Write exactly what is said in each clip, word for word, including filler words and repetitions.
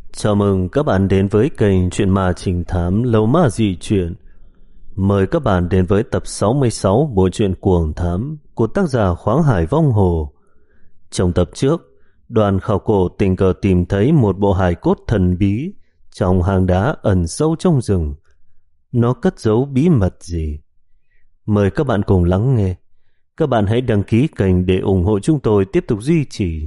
Chào mừng các bạn đến với kênh Chuyện Ma Trình Thám Lâu Ma Dị Chuyện. Mời các bạn đến với tập sáu mươi sáu bộ truyện Cuồng Thám của tác giả Khoáng Hải Vong Hồ. Trong tập trước, đoàn khảo cổ tình cờ tìm thấy một bộ hài cốt thần bí trong hang đá ẩn sâu trong rừng. Nó cất giấu bí mật gì? Mời các bạn cùng lắng nghe. Các bạn hãy đăng ký kênh để ủng hộ chúng tôi tiếp tục duy trì.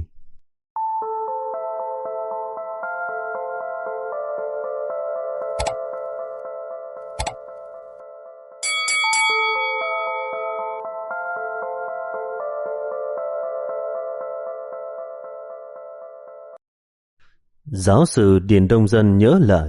Giáo sư Điền Đông Dân nhớ lại,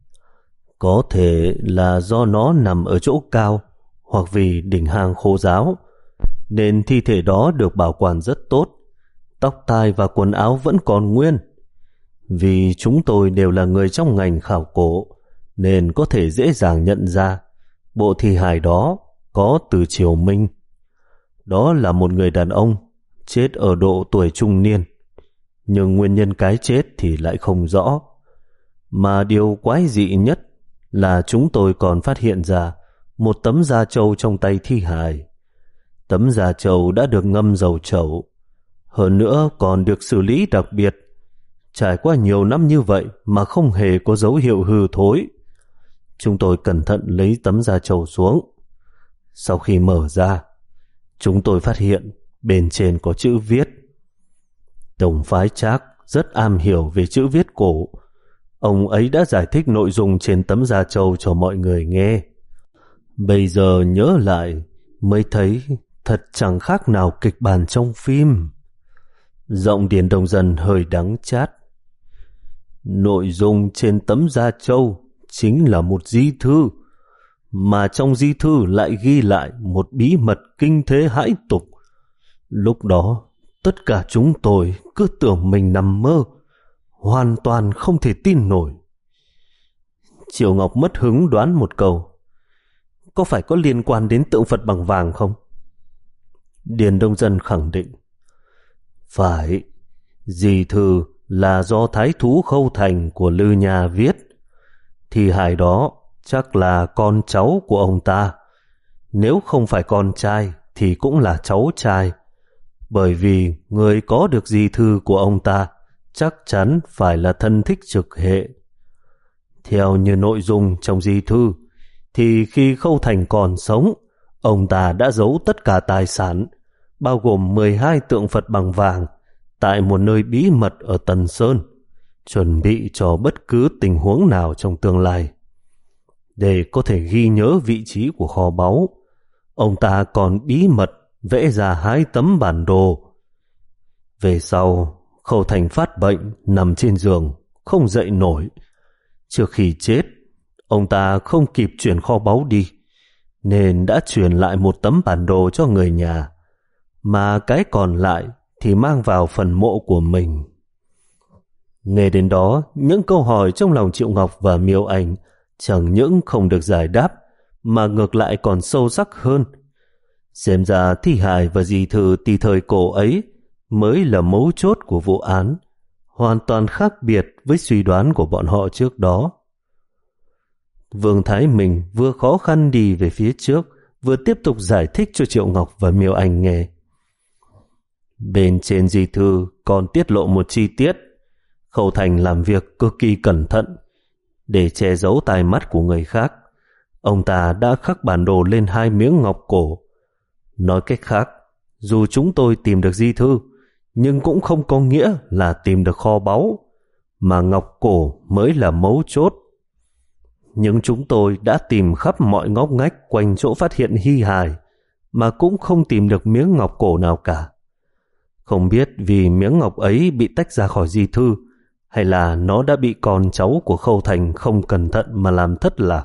có thể là do nó nằm ở chỗ cao hoặc vì đỉnh hang khô ráo, nên thi thể đó được bảo quản rất tốt. Tóc tai và quần áo vẫn còn nguyên. Vì chúng tôi đều là người trong ngành khảo cổ, nên có thể dễ dàng nhận ra bộ thi hài đó có từ triều Minh. Đó là một người đàn ông chết ở độ tuổi trung niên, nhưng nguyên nhân cái chết thì lại không rõ. Mà điều quái dị nhất là chúng tôi còn phát hiện ra một tấm da trâu trong tay thi hài. Tấm da trâu đã được ngâm dầu trầu, hơn nữa còn được xử lý đặc biệt. Trải qua nhiều năm như vậy mà không hề có dấu hiệu hư thối. Chúng tôi cẩn thận lấy tấm da trâu xuống. Sau khi mở ra, chúng tôi phát hiện bên trên có chữ viết. Tổng phái Trác rất am hiểu về chữ viết cổ. Ông ấy đã giải thích nội dung trên tấm da trâu cho mọi người nghe. Bây giờ nhớ lại mới thấy thật chẳng khác nào kịch bản trong phim. Giọng Điền Đông Dân hơi đắng chát. Nội dung trên tấm da trâu chính là một di thư, mà trong di thư lại ghi lại một bí mật kinh thế hãi tục. Lúc đó tất cả chúng tôi cứ tưởng mình nằm mơ, hoàn toàn không thể tin nổi. Triệu Ngọc mất hứng đoán một câu, có phải có liên quan đến tượng Phật bằng vàng không? Điền Đông Dân khẳng định, phải. Di thư là do thái thú Khâu Thành của Lư Nhà viết. Thi hài đó chắc là con cháu của ông ta. Nếu không phải con trai thì cũng là cháu trai, bởi vì người có được di thư của ông ta chắc chắn phải là thân thích trực hệ. Theo như nội dung trong di thư, thì khi Khâu Thành còn sống, ông ta đã giấu tất cả tài sản, bao gồm mười hai tượng Phật bằng vàng, tại một nơi bí mật ở Tần Sơn, chuẩn bị cho bất cứ tình huống nào trong tương lai. Để có thể ghi nhớ vị trí của kho báu, ông ta còn bí mật vẽ ra hai tấm bản đồ. Về sau, Khâu Thành phát bệnh, nằm trên giường, không dậy nổi. Trước khi chết, ông ta không kịp chuyển kho báu đi, nên đã truyền lại một tấm bản đồ cho người nhà, mà cái còn lại thì mang vào phần mộ của mình. Nghe đến đó, những câu hỏi trong lòng Triệu Ngọc và Miêu Anh chẳng những không được giải đáp, mà ngược lại còn sâu sắc hơn. Xem ra thi hài và di thư từ thời cổ ấy mới là mấu chốt của vụ án, hoàn toàn khác biệt với suy đoán của bọn họ trước đó. Vương Thái Minh vừa khó khăn đi về phía trước, vừa tiếp tục giải thích cho Triệu Ngọc và Miêu Anh nghe. Bên trên di thư còn tiết lộ một chi tiết. Khâu Thành làm việc cực kỳ cẩn thận. Để che giấu tai mắt của người khác, ông ta đã khắc bản đồ lên hai miếng ngọc cổ. Nói cách khác, dù chúng tôi tìm được di thư, nhưng cũng không có nghĩa là tìm được kho báu, mà ngọc cổ mới là mấu chốt. Nhưng chúng tôi đã tìm khắp mọi ngóc ngách quanh chỗ phát hiện hy hài, mà cũng không tìm được miếng ngọc cổ nào cả. Không biết vì miếng ngọc ấy bị tách ra khỏi di thư, hay là nó đã bị con cháu của Khâu Thành không cẩn thận mà làm thất lạc.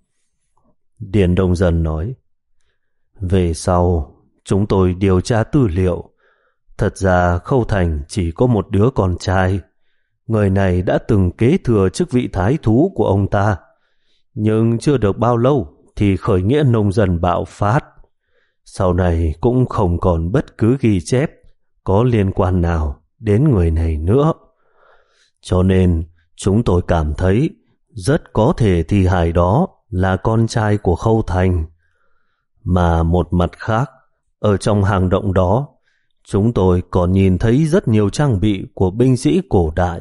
Điền Đông Dân nói, về sau chúng tôi điều tra tư liệu. Thật ra Khâu Thành chỉ có một đứa con trai. Người này đã từng kế thừa chức vị thái thú của ông ta, nhưng chưa được bao lâu thì khởi nghĩa nông dân bạo phát. Sau này cũng không còn bất cứ ghi chép có liên quan nào đến người này nữa. Cho nên Chúng tôi cảm thấy rất có thể thi hài đó là con trai của Khâu Thành. Mà một mặt khác, ở trong hang động đó, chúng tôi còn nhìn thấy rất nhiều trang bị của binh sĩ cổ đại.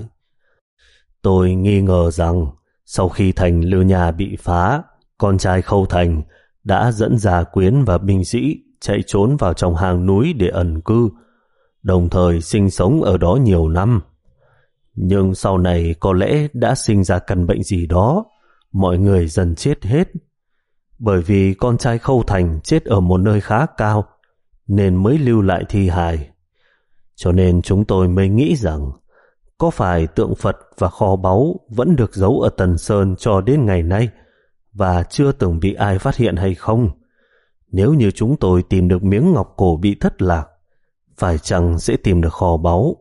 Tôi nghi ngờ rằng sau khi thành Lư Nhà bị phá, con trai Khâu Thành đã dẫn gia quyến và binh sĩ chạy trốn vào trong hang núi để ẩn cư, đồng thời sinh sống ở đó nhiều năm. Nhưng sau này có lẽ đã sinh ra căn bệnh gì đó, mọi người dần chết hết. Bởi vì con trai Khâu Thành chết ở một nơi khá cao, nên mới lưu lại thi hài. Cho nên chúng tôi mới nghĩ rằng có phải tượng Phật và kho báu vẫn được giấu ở Tần Sơn cho đến ngày nay và chưa từng bị ai phát hiện hay không? Nếu như chúng tôi tìm được miếng ngọc cổ bị thất lạc, phải chăng sẽ tìm được kho báu?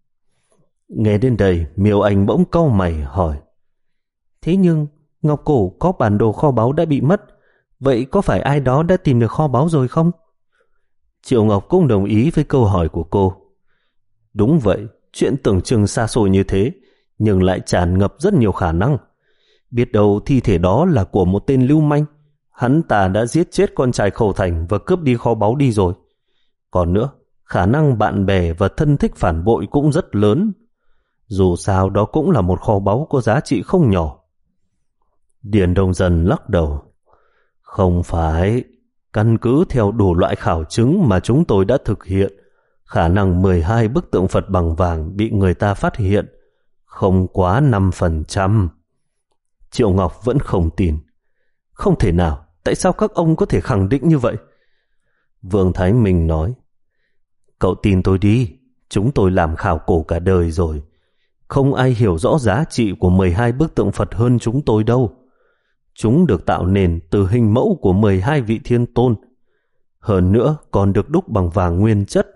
Nghe đến đây, Miêu Anh bỗng cau mày hỏi: Thế nhưng ngọc cổ có bản đồ kho báu đã bị mất, vậy có phải ai đó đã tìm được kho báu rồi không? Triệu Ngọc cũng đồng ý với câu hỏi của cô. Đúng vậy, chuyện tưởng chừng xa xôi như thế, nhưng lại tràn ngập rất nhiều khả năng. Biết đâu thi thể đó là của một tên lưu manh, hắn ta đã giết chết con trai Khâu Thành và cướp đi kho báu đi rồi. Còn nữa, khả năng bạn bè và thân thích phản bội cũng rất lớn. Dù sao đó cũng là một kho báu có giá trị không nhỏ. Điền Đông Dân lắc đầu. Không phải, căn cứ theo đủ loại khảo chứng mà chúng tôi đã thực hiện, khả năng mười hai bức tượng Phật bằng vàng bị người ta phát hiện không quá năm phần trăm. Triệu Ngọc vẫn không tin. Không thể nào, tại sao các ông có thể khẳng định như vậy? Vương Thái Minh nói: Cậu tin tôi đi, chúng tôi làm khảo cổ cả đời rồi. Không ai hiểu rõ giá trị của mười hai bức tượng Phật hơn chúng tôi đâu. Chúng được tạo nên từ hình mẫu của mười hai vị thiên tôn. Hơn nữa còn được đúc bằng vàng nguyên chất.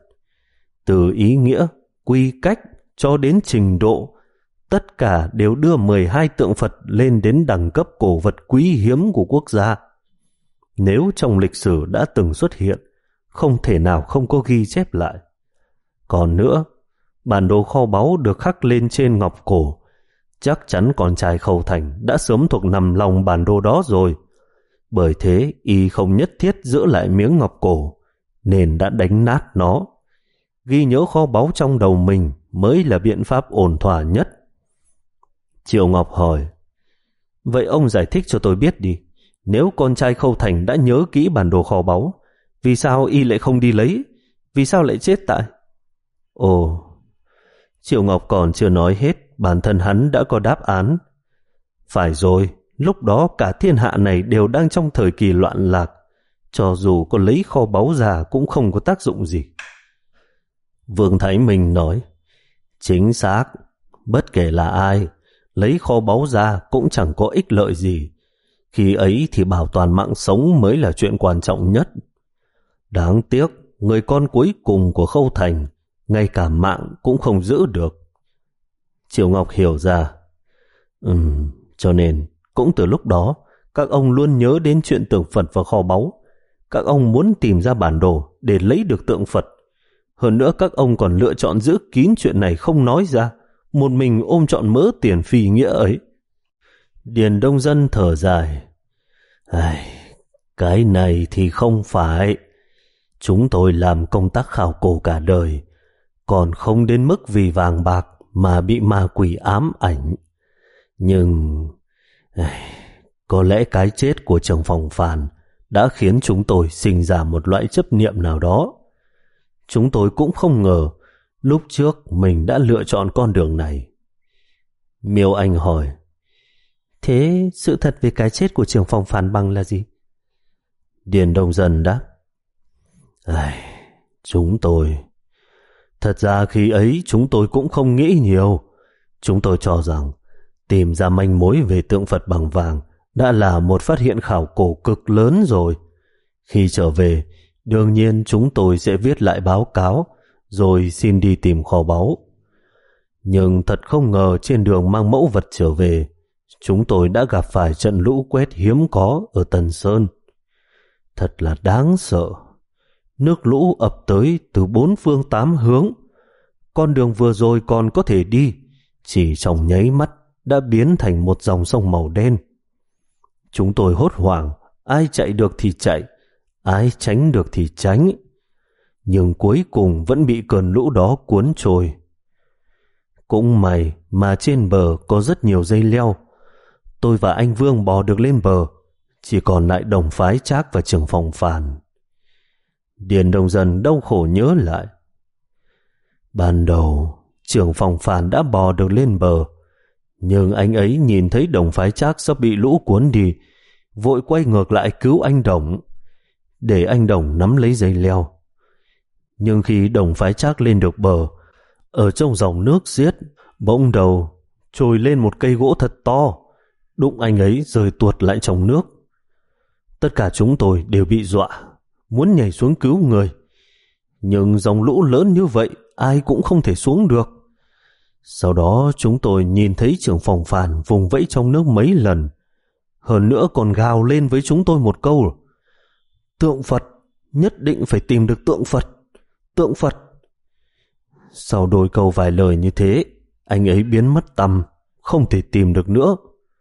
Từ ý nghĩa, quy cách cho đến trình độ, tất cả đều đưa mười hai tượng Phật lên đến đẳng cấp cổ vật quý hiếm của quốc gia. Nếu trong lịch sử đã từng xuất hiện, không thể nào không có ghi chép lại. Còn nữa, bản đồ kho báu được khắc lên trên ngọc cổ, chắc chắn con trai Khâu Thành đã sớm thuộc nằm lòng bản đồ đó rồi. Bởi thế y không nhất thiết giữ lại miếng ngọc cổ, nên đã đánh nát nó. Ghi nhớ kho báu trong đầu mình mới là biện pháp ổn thỏa nhất. Triệu Ngọc hỏi: Vậy ông giải thích cho tôi biết đi, nếu con trai Khâu Thành đã nhớ kỹ bản đồ kho báu, vì sao y lại không đi lấy? Vì sao lại chết tại? Ồ, Triệu Ngọc còn chưa nói hết, bản thân hắn đã có đáp án. Phải rồi, lúc đó cả thiên hạ này đều đang trong thời kỳ loạn lạc, cho dù có lấy kho báu ra cũng không có tác dụng gì. Vương Thái Minh nói: Chính xác, bất kể là ai, lấy kho báu ra cũng chẳng có ích lợi gì. Khi ấy thì bảo toàn mạng sống mới là chuyện quan trọng nhất. Đáng tiếc, người con cuối cùng của Khâu Thành, ngay cả mạng cũng không giữ được. Triệu Ngọc hiểu ra. Ừm, cho nên, cũng từ lúc đó, các ông luôn nhớ đến chuyện tượng Phật và kho báu. Các ông muốn tìm ra bản đồ để lấy được tượng Phật. Hơn nữa các ông còn lựa chọn giữ kín chuyện này không nói ra, một mình ôm trọn mớ tiền phi nghĩa ấy. Điền Đông Dân thở dài. Ai, cái này thì không phải. Chúng tôi làm công tác khảo cổ cả đời, còn không đến mức vì vàng bạc mà bị ma quỷ ám ảnh. Nhưng ai, có lẽ cái chết của Trần Phòng Phàn đã khiến chúng tôi sinh ra một loại chấp niệm nào đó. Chúng tôi cũng không ngờ lúc trước mình đã lựa chọn con đường này. Miêu Anh hỏi: Thế sự thật về cái chết của Trường Phòng Phàn Bằng là gì? Điền Đông Dân đáp: Ai, chúng tôi... Thật ra khi ấy chúng tôi cũng không nghĩ nhiều. Chúng tôi cho rằng tìm ra manh mối về tượng Phật bằng vàng đã là một phát hiện khảo cổ cực lớn rồi. Khi trở về, đương nhiên chúng tôi sẽ viết lại báo cáo rồi xin đi tìm kho báu. Nhưng thật không ngờ trên đường mang mẫu vật trở về, chúng tôi đã gặp phải trận lũ quét hiếm có ở Tần Sơn. Thật là đáng sợ. Nước lũ ập tới từ bốn phương tám hướng. Con đường vừa rồi còn có thể đi, chỉ trong nháy mắt đã biến thành một dòng sông màu đen. Chúng tôi hốt hoảng, ai chạy được thì chạy, ai tránh được thì tránh, nhưng cuối cùng vẫn bị cơn lũ đó cuốn trôi. Cũng may mà trên bờ có rất nhiều dây leo. Tôi và anh Vương bò được lên bờ, chỉ còn lại Đồng Phái Trác và Trưởng Phòng Phàn. Điền Đồng Dân đau khổ nhớ lại. Ban đầu Trưởng Phòng Phàn đã bò được lên bờ, nhưng anh ấy nhìn thấy Đồng Phái Trác sắp bị lũ cuốn đi, vội quay ngược lại cứu anh Đồng, để anh Đồng nắm lấy dây leo. Nhưng khi Đồng Phái Trác lên được bờ, ở trong dòng nước xiết, bỗng đầu trồi lên một cây gỗ thật to, đụng anh ấy rơi tuột lại trong nước. Tất cả chúng tôi đều bị dọa, muốn nhảy xuống cứu người, nhưng dòng lũ lớn như vậy ai cũng không thể xuống được. Sau đó chúng tôi nhìn thấy Trưởng Phòng Phàn vùng vẫy trong nước mấy lần, hơn nữa còn gào lên với chúng tôi một câu: tượng Phật, nhất định phải tìm được tượng Phật, tượng Phật. Sau đôi câu vài lời như thế, anh ấy biến mất tăm, không thể tìm được nữa.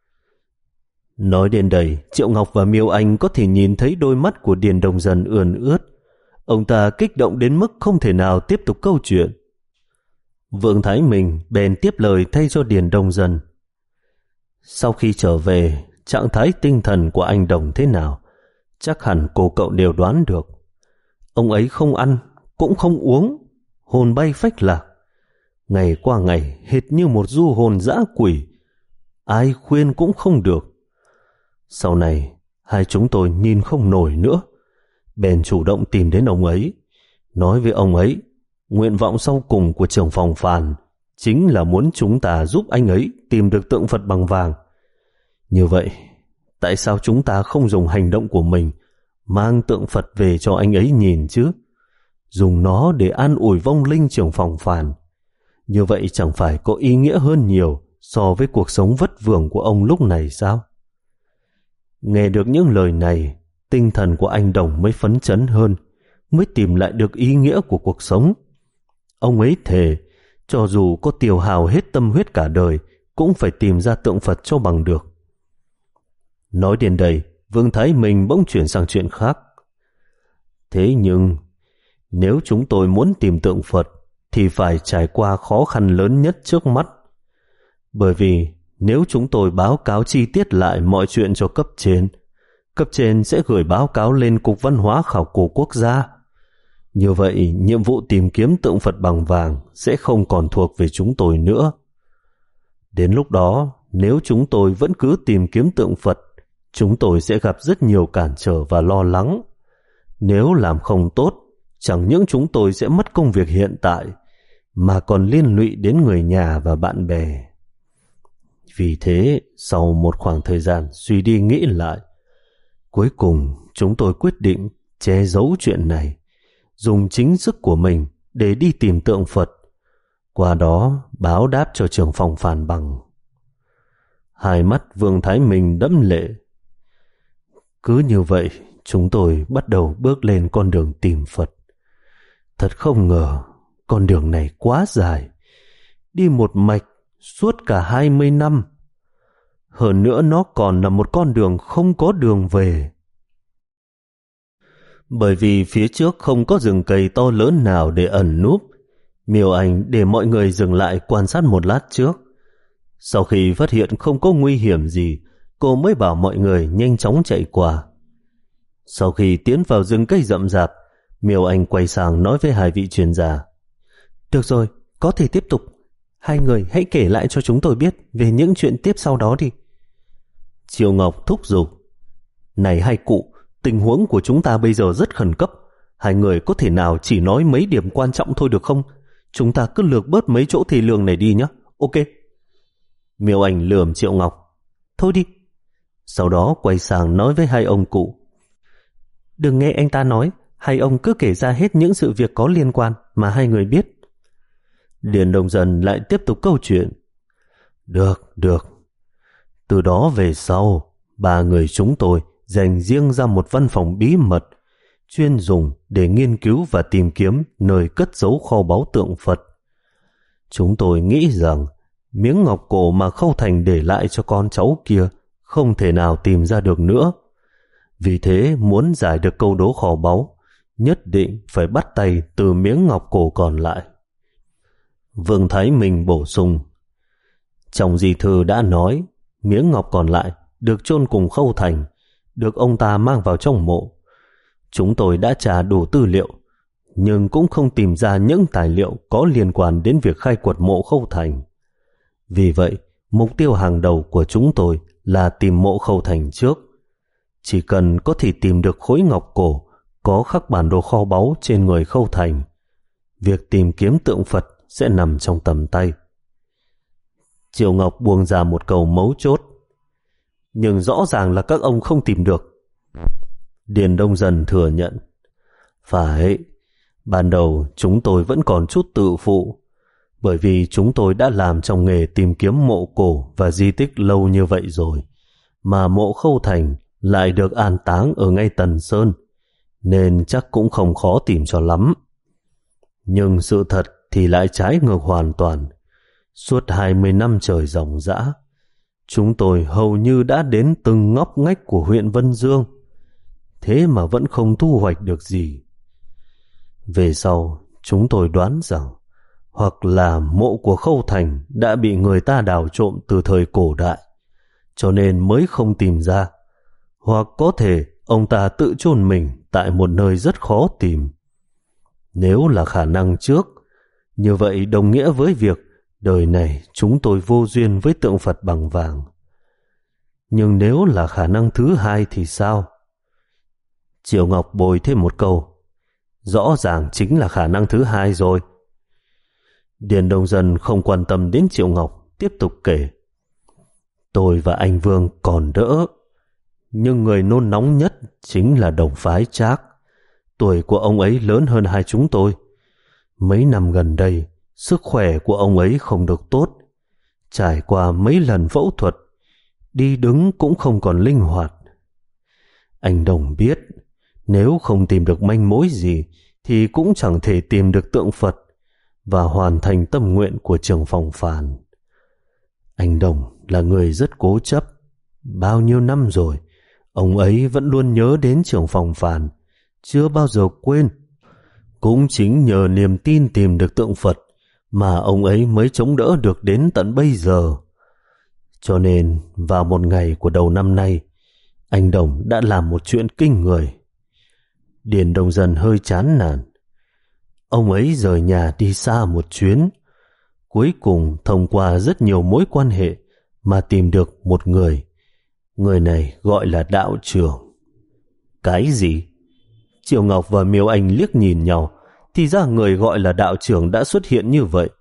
Nói đến đây, Triệu Ngọc và Miêu Anh có thể nhìn thấy đôi mắt của Điền Đồng Dân ươn ướt. Ông ta kích động đến mức không thể nào tiếp tục câu chuyện. Vương Thái Minh bèn tiếp lời thay cho Điền Đồng Dân. Sau khi trở về, trạng thái tinh thần của anh Đồng thế nào, chắc hẳn cô cậu đều đoán được. Ông ấy không ăn, cũng không uống, hồn bay phách lạc, ngày qua ngày hệt như một du hồn dã quỷ, ai khuyên cũng không được. Sau này hai chúng tôi nhìn không nổi nữa, bèn chủ động tìm đến ông ấy, nói với ông ấy nguyện vọng sau cùng của Trưởng Phòng Phàn chính là muốn chúng ta giúp anh ấy tìm được tượng Phật bằng vàng. Như vậy, tại sao chúng ta không dùng hành động của mình mang tượng Phật về cho anh ấy nhìn chứ? Dùng nó để an ủi vong linh Trưởng Phòng Phàn. Như vậy chẳng phải có ý nghĩa hơn nhiều so với cuộc sống vất vưởng của ông lúc này sao? Nghe được những lời này, tinh thần của anh Đồng mới phấn chấn hơn, mới tìm lại được ý nghĩa của cuộc sống. Ông ấy thề, cho dù có tiêu hao hết tâm huyết cả đời, cũng phải tìm ra tượng Phật cho bằng được. Nói đến đây, Vương Thái Minh bỗng chuyển sang chuyện khác. Thế nhưng, nếu chúng tôi muốn tìm tượng Phật, thì phải trải qua khó khăn lớn nhất trước mắt. Bởi vì nếu chúng tôi báo cáo chi tiết lại mọi chuyện cho cấp trên, cấp trên sẽ gửi báo cáo lên Cục Văn hóa Khảo cổ Quốc gia. Như vậy, nhiệm vụ tìm kiếm tượng Phật bằng vàng sẽ không còn thuộc về chúng tôi nữa. Đến lúc đó, nếu chúng tôi vẫn cứ tìm kiếm tượng Phật, chúng tôi sẽ gặp rất nhiều cản trở và lo lắng. Nếu làm không tốt, chẳng những chúng tôi sẽ mất công việc hiện tại, mà còn liên lụy đến người nhà và bạn bè. Vì thế, sau một khoảng thời gian suy đi nghĩ lại, cuối cùng chúng tôi quyết định che giấu chuyện này, dùng chính sức của mình để đi tìm tượng Phật, qua đó báo đáp cho Trưởng Phòng Phàn bằng. Hai mắt Vương Thái Minh đẫm lệ. Cứ như vậy, chúng tôi bắt đầu bước lên con đường tìm Phật. Thật không ngờ, con đường này quá dài, đi một mạch suốt cả hai mươi năm. Hơn nữa nó còn là một con đường không có đường về. Bởi vì phía trước không có rừng cây to lớn nào để ẩn núp, Miêu Anh để mọi người dừng lại quan sát một lát trước. Sau khi phát hiện không có nguy hiểm gì, cô mới bảo mọi người nhanh chóng chạy qua. Sau khi tiến vào rừng cây rậm rạp, Miêu Anh quay sang nói với hai vị chuyên gia. Được rồi, có thể tiếp tục. Hai người hãy kể lại cho chúng tôi biết về những chuyện tiếp sau đó đi. Triệu Ngọc thúc giục. Này hai cụ, tình huống của chúng ta bây giờ rất khẩn cấp. Hai người có thể nào chỉ nói mấy điểm quan trọng thôi được không? Chúng ta cứ lược bớt mấy chỗ thì lường này đi nhé. Ok. Miêu Anh lườm Triệu Ngọc. Thôi đi. Sau đó quay sang nói với hai ông cụ. Đừng nghe anh ta nói, hai ông cứ kể ra hết những sự việc có liên quan mà hai người biết. Điền Đồng Dân lại tiếp tục câu chuyện. Được, được. Từ đó về sau, ba người chúng tôi dành riêng ra một văn phòng bí mật, chuyên dùng để nghiên cứu và tìm kiếm nơi cất giấu kho báu tượng Phật. Chúng tôi nghĩ rằng miếng ngọc cổ mà Khâu Thành để lại cho con cháu kia không thể nào tìm ra được nữa. Vì thế muốn giải được câu đố kho báu, nhất định phải bắt tay từ miếng ngọc cổ còn lại. Vương Thái Minh bổ sung, trong di thư đã nói miếng ngọc còn lại được chôn cùng Khâu Thành, được ông ta mang vào trong mộ. Chúng tôi đã tra đủ tư liệu, nhưng cũng không tìm ra những tài liệu có liên quan đến việc khai quật mộ Khâu Thành. Vì vậy, mục tiêu hàng đầu của chúng tôi là tìm mộ Khâu Thành trước. Chỉ cần có thể tìm được khối ngọc cổ có khắc bản đồ kho báu trên người Khâu Thành, việc tìm kiếm tượng Phật sẽ nằm trong tầm tay. Triệu Ngọc buông ra một câu mấu chốt. Nhưng rõ ràng là các ông không tìm được. Điền Đông Dần thừa nhận. Phải, ban đầu chúng tôi vẫn còn chút tự phụ, bởi vì chúng tôi đã làm trong nghề tìm kiếm mộ cổ và di tích lâu như vậy rồi, mà mộ Khâu Thành lại được an táng ở ngay Tần Sơn, nên chắc cũng không khó tìm cho lắm. Nhưng sự thật thì lại trái ngược hoàn toàn. Suốt hai mươi năm trời ròng rã, chúng tôi hầu như đã đến từng ngóc ngách của huyện Vân Dương, thế mà vẫn không thu hoạch được gì. Về sau, chúng tôi đoán rằng hoặc là mộ của Khâu Thành đã bị người ta đào trộm từ thời cổ đại, cho nên mới không tìm ra, hoặc có thể ông ta tự chôn mình tại một nơi rất khó tìm. Nếu là khả năng trước, như vậy đồng nghĩa với việc đời này chúng tôi vô duyên với tượng Phật bằng vàng. Nhưng nếu là khả năng thứ hai thì sao? Triệu Ngọc bồi thêm một câu. Rõ ràng chính là khả năng thứ hai rồi. Điền Đông Dân không quan tâm đến Triệu Ngọc, tiếp tục kể. Tôi và anh Vương còn đỡ, nhưng người nôn nóng nhất chính là Đồng Phái Trác. Tuổi của ông ấy lớn hơn hai chúng tôi. Mấy năm gần đây, sức khỏe của ông ấy không được tốt. Trải qua mấy lần phẫu thuật, đi đứng cũng không còn linh hoạt. Anh Đồng biết, nếu không tìm được manh mối gì thì cũng chẳng thể tìm được tượng Phật và hoàn thành tâm nguyện của Trường Phòng Phàn. Anh Đồng là người rất cố chấp. Bao nhiêu năm rồi, ông ấy vẫn luôn nhớ đến Trường Phòng Phàn, chưa bao giờ quên. Cũng chính nhờ niềm tin tìm được tượng Phật mà ông ấy mới chống đỡ được đến tận bây giờ. Cho nên vào một ngày của đầu năm nay, anh Đồng đã làm một chuyện kinh người. Điền Đông Dân hơi chán nản. Ông ấy rời nhà đi xa một chuyến, cuối cùng thông qua rất nhiều mối quan hệ mà tìm được một người. Người này gọi là đạo trưởng. Cái gì? Triệu Ngọc và Miêu Anh liếc nhìn nhau, thì ra người gọi là đạo trưởng đã xuất hiện như vậy.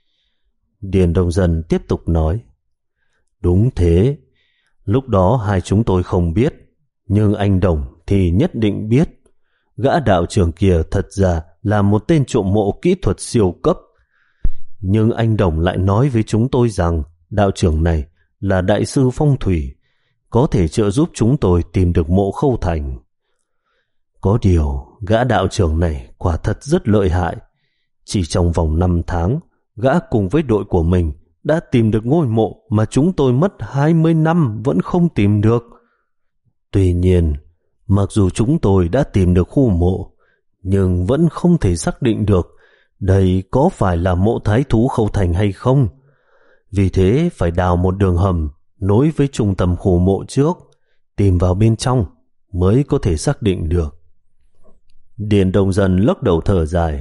Điền Đông Dân tiếp tục nói. Đúng thế, lúc đó hai chúng tôi không biết, nhưng anh Đồng thì nhất định biết. Gã đạo trưởng kia thật ra là một tên trộm mộ kỹ thuật siêu cấp. Nhưng anh Đồng lại nói với chúng tôi rằng đạo trưởng này là đại sư phong thủy, có thể trợ giúp chúng tôi tìm được mộ Khâu Thành. Có điều, gã đạo trưởng này quả thật rất lợi hại. Chỉ trong vòng năm tháng, gã cùng với đội của mình đã tìm được ngôi mộ mà chúng tôi mất hai mươi năm vẫn không tìm được. Tuy nhiên, mặc dù chúng tôi đã tìm được khu mộ, nhưng vẫn không thể xác định được đây có phải là mộ thái thú Khâu Thành hay không. Vì thế phải đào một đường hầm nối với trung tâm khu mộ trước, tìm vào bên trong mới có thể xác định được. Điền Đông Dân lắc đầu thở dài.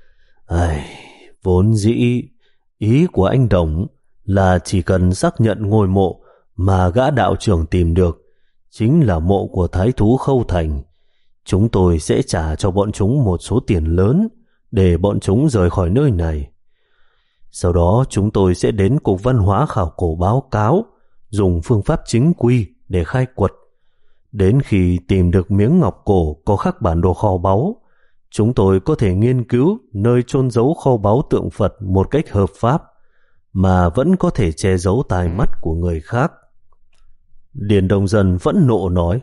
Ai, vốn dĩ ý của anh Đồng là chỉ cần xác nhận ngôi mộ mà gã đạo trưởng tìm được chính là mộ của thái thú Khâu Thành, chúng tôi sẽ trả cho bọn chúng một số tiền lớn để bọn chúng rời khỏi nơi này. Sau đó chúng tôi sẽ đến Cục Văn hóa Khảo cổ báo cáo, dùng phương pháp chính quy để khai quật. Đến khi tìm được miếng ngọc cổ có khắc bản đồ kho báu, chúng tôi có thể nghiên cứu nơi chôn giấu kho báu tượng Phật một cách hợp pháp, mà vẫn có thể che giấu tai mắt của người khác. Điền Đông Dân vẫn nộ nói.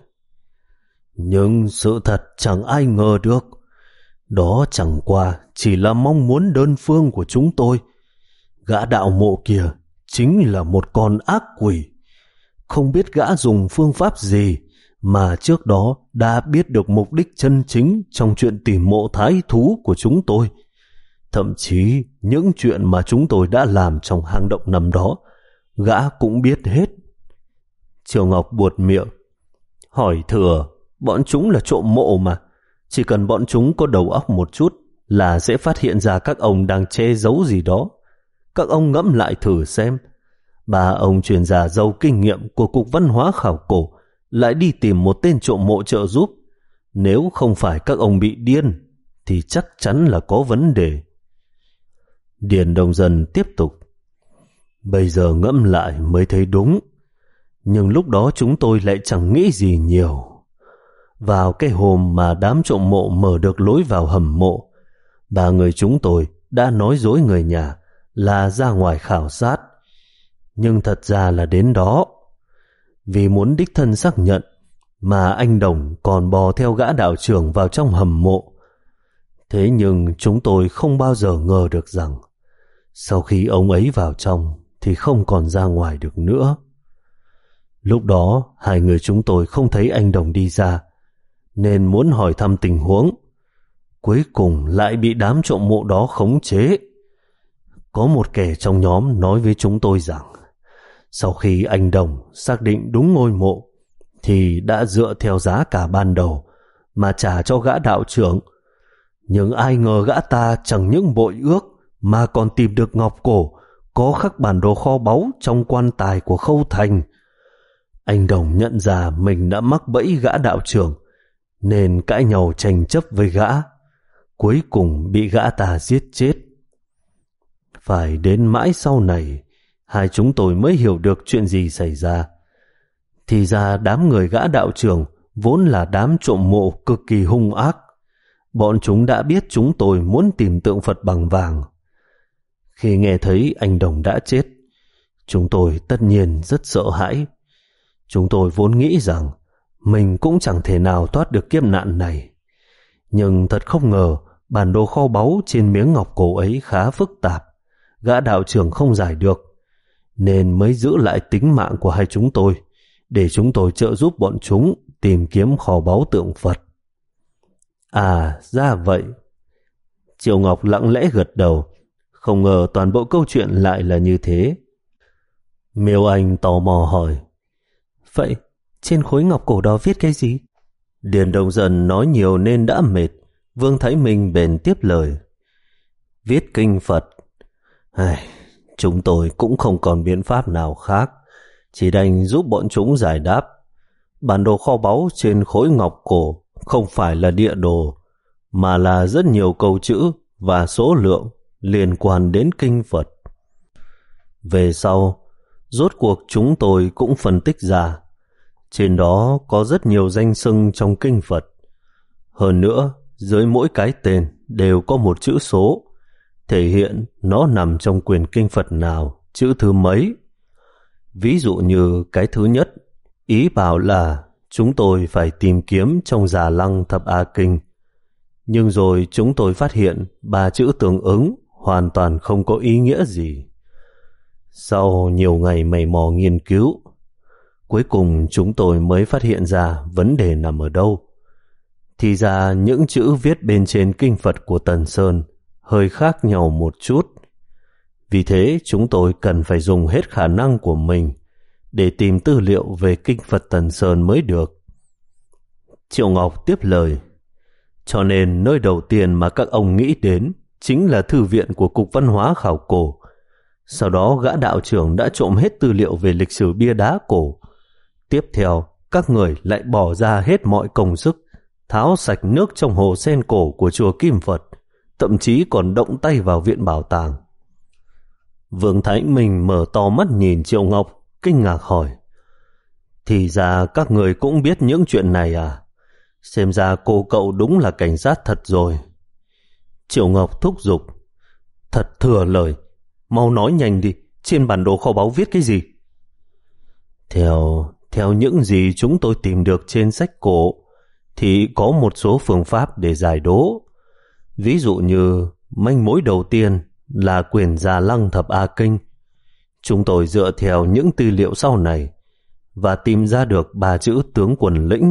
Nhưng sự thật chẳng ai ngờ được. Đó chẳng qua chỉ là mong muốn đơn phương của chúng tôi. Gã đạo mộ kia chính là một con ác quỷ. Không biết gã dùng phương pháp gì mà trước đó đã biết được mục đích chân chính trong chuyện tìm mộ thái thú của chúng tôi. Thậm chí những chuyện mà chúng tôi đã làm trong hang động năm đó, gã cũng biết hết. Triều Ngọc buột miệng. Hỏi thừa, bọn chúng là trộm mộ mà. Chỉ cần bọn chúng có đầu óc một chút là sẽ phát hiện ra các ông đang che giấu gì đó. Các ông ngẫm lại thử xem. Ba ông chuyên gia giàu kinh nghiệm của Cục Văn hóa Khảo cổ lại đi tìm một tên trộm mộ trợ giúp. Nếu không phải các ông bị điên thì chắc chắn là có vấn đề. Điền Đông Dân tiếp tục. Bây giờ ngẫm lại mới thấy đúng. Nhưng lúc đó chúng tôi lại chẳng nghĩ gì nhiều. Vào cái hôm mà đám trộm mộ mở được lối vào hầm mộ, ba người chúng tôi đã nói dối người nhà là ra ngoài khảo sát. Nhưng thật ra là đến đó. Vì muốn đích thân xác nhận mà anh Đồng còn bò theo gã đạo trưởng vào trong hầm mộ. Thế nhưng chúng tôi không bao giờ ngờ được rằng sau khi ông ấy vào trong thì không còn ra ngoài được nữa. Lúc đó hai người chúng tôi không thấy anh Đồng đi ra, nên muốn hỏi thăm tình huống. Cuối cùng lại bị đám trộm mộ đó khống chế. Có một kẻ trong nhóm nói với chúng tôi rằng sau khi anh Đồng xác định đúng ngôi mộ thì đã dựa theo giá cả ban đầu mà trả cho gã đạo trưởng. Nhưng ai ngờ gã ta chẳng những bội ước mà còn tìm được ngọc cổ có khắc bản đồ kho báu trong quan tài của Khâu Thành. Anh Đồng nhận ra mình đã mắc bẫy gã đạo trưởng nên cãi nhau tranh chấp với gã, cuối cùng bị gã ta giết chết. Phải đến mãi sau này hai chúng tôi mới hiểu được chuyện gì xảy ra. Thì ra đám người gã đạo trưởng vốn là đám trộm mộ cực kỳ hung ác. Bọn chúng đã biết chúng tôi muốn tìm tượng Phật bằng vàng. Khi nghe thấy anh Đồng đã chết, chúng tôi tất nhiên rất sợ hãi. Chúng tôi vốn nghĩ rằng mình cũng chẳng thể nào thoát được kiếp nạn này. Nhưng thật không ngờ bản đồ kho báu trên miếng ngọc cổ ấy khá phức tạp. Gã đạo trưởng không giải được, nên mới giữ lại tính mạng của hai chúng tôi để chúng tôi trợ giúp bọn chúng tìm kiếm kho báu tượng Phật. À, ra vậy. Triệu Ngọc lặng lẽ gật đầu. Không ngờ toàn bộ câu chuyện lại là như thế. Miêu Anh tò mò hỏi. Vậy, trên khối ngọc cổ đó viết cái gì? Điền Đông Dân nói nhiều nên đã mệt. Vương Thái Minh bèn tiếp lời. Viết kinh Phật. Ai, chúng tôi cũng không còn biện pháp nào khác, chỉ đành giúp bọn chúng giải đáp. Bản đồ kho báu trên khối ngọc cổ không phải là địa đồ, mà là rất nhiều câu chữ và số lượng liên quan đến kinh Phật. Về sau, rốt cuộc chúng tôi cũng phân tích ra, trên đó có rất nhiều danh xưng trong kinh Phật. Hơn nữa, dưới mỗi cái tên đều có một chữ số, thể hiện nó nằm trong quyển kinh Phật nào, chữ thứ mấy. Ví dụ như cái thứ nhất, ý bảo là chúng tôi phải tìm kiếm trong Già Lăng Thập A Kinh. Nhưng rồi chúng tôi phát hiện ba chữ tương ứng hoàn toàn không có ý nghĩa gì. Sau nhiều ngày mày mò nghiên cứu, cuối cùng chúng tôi mới phát hiện ra vấn đề nằm ở đâu. Thì ra những chữ viết bên trên kinh Phật của Tần Sơn hơi khác nhau một chút. Vì thế chúng tôi cần phải dùng hết khả năng của mình để tìm tư liệu về kinh Phật Tần Sơn mới được. Triệu Ngọc tiếp lời. Cho nên nơi đầu tiên mà các ông nghĩ đến chính là thư viện của Cục Văn hóa Khảo cổ. Sau đó gã đạo trưởng đã trộm hết tư liệu về lịch sử bia đá cổ. Tiếp theo, các người lại bỏ ra hết mọi công sức tháo sạch nước trong hồ sen cổ của chùa Kim Phật, thậm chí còn động tay vào viện bảo tàng. Vương Thái Minh mở to mắt nhìn Triệu Ngọc, kinh ngạc hỏi. Thì ra các người cũng biết những chuyện này à? Xem ra cô cậu đúng là cảnh sát thật rồi. Triệu Ngọc thúc giục. Thật thừa lời, mau nói nhanh đi, trên bản đồ kho báu viết cái gì? Theo, theo những gì chúng tôi tìm được trên sách cổ, thì có một số phương pháp để giải đố. Ví dụ như manh mối đầu tiên là quyển Già Lăng Thập A Kinh. Chúng tôi dựa theo những tư liệu sau này và tìm ra được ba chữ tướng quân lĩnh.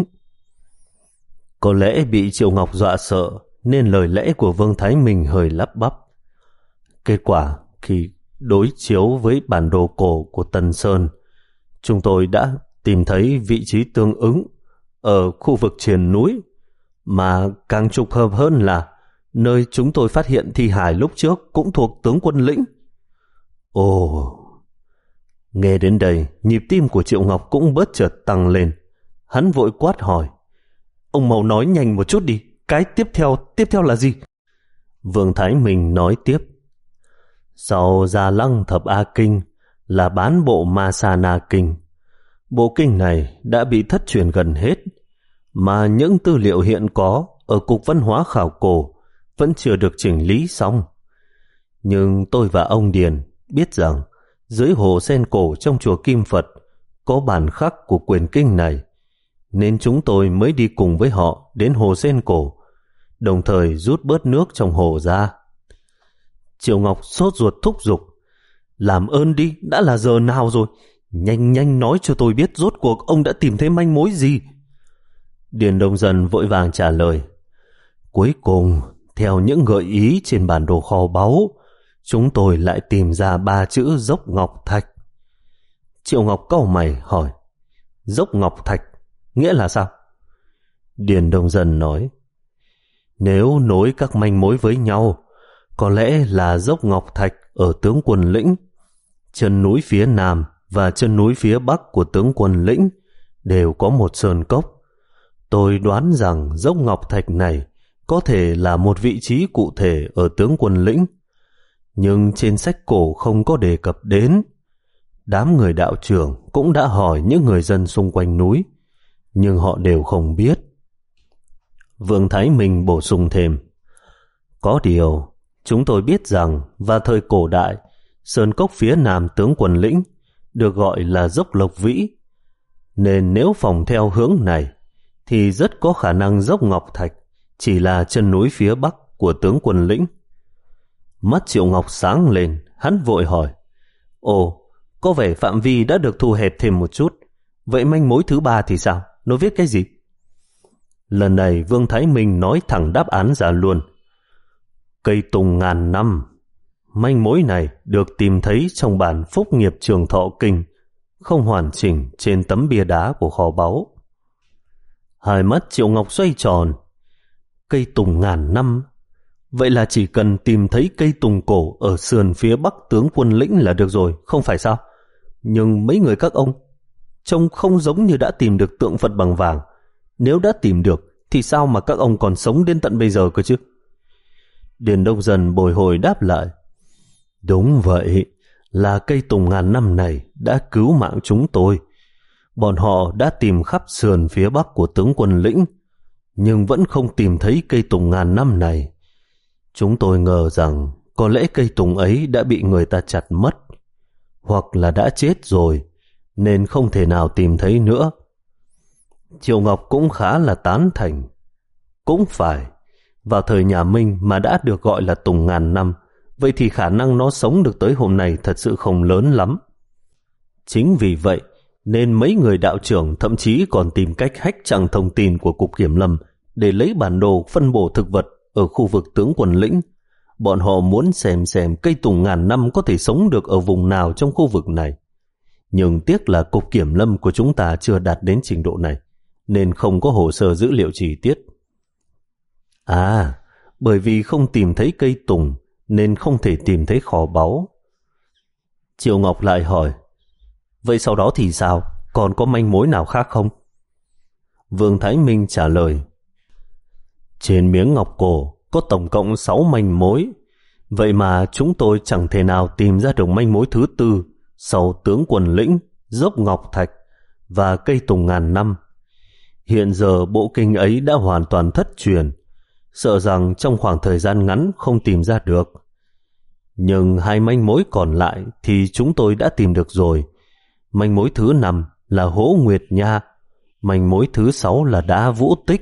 Có lẽ bị Triệu Ngọc dọa sợ nên lời lẽ của Vương Thái Minh hơi lắp bắp. Kết quả khi đối chiếu với bản đồ cổ của Tân Sơn, chúng tôi đã tìm thấy vị trí tương ứng ở khu vực triền núi, mà càng trùng hợp hơn là nơi chúng tôi phát hiện thi hài lúc trước cũng thuộc tướng quân lĩnh. Ồ! Nghe đến đây, nhịp tim của Triệu Ngọc cũng bớt chợt tăng lên. Hắn vội quát hỏi: Ông mau nói nhanh một chút đi, cái tiếp theo, tiếp theo là gì? Vương Thái Minh nói tiếp: Sau Gia Lăng Thập A Kinh là bán bộ Ma Sa Na Kinh. Bộ kinh này đã bị thất truyền gần hết, mà những tư liệu hiện có ở Cục Văn hóa Khảo cổ vẫn chưa được chỉnh lý xong. Nhưng tôi và ông Điền biết rằng dưới hồ sen cổ trong chùa Kim Phật có bản khắc của quyển kinh này, nên chúng tôi mới đi cùng với họ đến hồ sen cổ, đồng thời rút bớt nước trong hồ ra. Triệu Ngọc sốt ruột thúc giục: Làm ơn đi, đã là giờ nào rồi? Nhanh nhanh nói cho tôi biết rốt cuộc ông đã tìm thấy manh mối gì. Điền Đông Dân vội vàng trả lời: Cuối cùng, theo những gợi ý trên bản đồ kho báu, chúng tôi lại tìm ra ba chữ Dốc Ngọc Thạch. Triệu Ngọc cau mày hỏi: Dốc Ngọc Thạch nghĩa là sao? Điền Đông Dân nói: Nếu nối các manh mối với nhau, có lẽ là Dốc Ngọc Thạch ở tướng quân lĩnh, chân núi phía nam và chân núi phía bắc của tướng quân lĩnh đều có một sơn cốc. Tôi đoán rằng Dốc Ngọc Thạch này có thể là một vị trí cụ thể ở tướng quân lĩnh, nhưng trên sách cổ không có đề cập đến. Đám người đạo trưởng cũng đã hỏi những người dân xung quanh núi, nhưng họ đều không biết. Vương Thái Minh bổ sung thêm: Có điều, chúng tôi biết rằng vào thời cổ đại, sơn cốc phía nam tướng quân lĩnh được gọi là Dốc Lộc Vĩ, nên nếu phỏng theo hướng này thì rất có khả năng Dốc Ngọc Thạch chỉ là chân núi phía bắc của tướng quân lĩnh. Mắt Triệu Ngọc sáng lên, hắn vội hỏi: Ồ, có vẻ phạm vi đã được thu hẹp thêm một chút. Vậy manh mối thứ ba thì sao? Nó viết cái gì? Lần này Vương Thái Minh nói thẳng đáp án ra luôn: Cây tùng ngàn năm. Manh mối này được tìm thấy trong bản Phúc Nghiệp Trường Thọ Kinh, không hoàn chỉnh trên tấm bia đá của kho báu. Hai mắt Triệu Ngọc xoay tròn. Cây tùng ngàn năm? Vậy là chỉ cần tìm thấy cây tùng cổ ở sườn phía bắc tướng quân lĩnh là được rồi, không phải sao? Nhưng mấy người các ông trông không giống như đã tìm được tượng Phật bằng vàng. Nếu đã tìm được thì sao mà các ông còn sống đến tận bây giờ cơ chứ? Điền Đông Dân bồi hồi đáp lại: Đúng vậy, là cây tùng ngàn năm này đã cứu mạng chúng tôi. Bọn họ đã tìm khắp sườn phía bắc của tướng quân lĩnh, nhưng vẫn không tìm thấy cây tùng ngàn năm này. Chúng tôi ngờ rằng có lẽ cây tùng ấy đã bị người ta chặt mất, hoặc là đã chết rồi, nên không thể nào tìm thấy nữa. Triệu Ngọc cũng khá là tán thành. Cũng phải, vào thời nhà Minh mà đã được gọi là tùng ngàn năm, vậy thì khả năng nó sống được tới hôm nay thật sự không lớn lắm. Chính vì vậy nên mấy người đạo trưởng thậm chí còn tìm cách hack trang thông tin của Cục Kiểm Lâm để lấy bản đồ phân bổ thực vật ở khu vực tướng quân lĩnh. Bọn họ muốn xem xem cây tùng ngàn năm có thể sống được ở vùng nào trong khu vực này. Nhưng tiếc là Cục Kiểm Lâm của chúng ta chưa đạt đến trình độ này, nên không có hồ sơ dữ liệu chi tiết. À, bởi vì không tìm thấy cây tùng nên không thể tìm thấy kho báu. Triệu Ngọc lại hỏi: Vậy sau đó thì sao? Còn có manh mối nào khác không? Vương Thái Minh trả lời: Trên miếng ngọc cổ có tổng cộng sáu manh mối. Vậy mà chúng tôi chẳng thể nào tìm ra được manh mối thứ tư sau tướng quân lĩnh, Dốc Ngọc Thạch và cây tùng ngàn năm. Hiện giờ bộ kinh ấy đã hoàn toàn thất truyền, sợ rằng trong khoảng thời gian ngắn không tìm ra được. Nhưng hai manh mối còn lại thì chúng tôi đã tìm được rồi. Manh mối thứ năm là Hỗ Nguyệt Nha, manh mối thứ sáu là Đá Vũ Tích.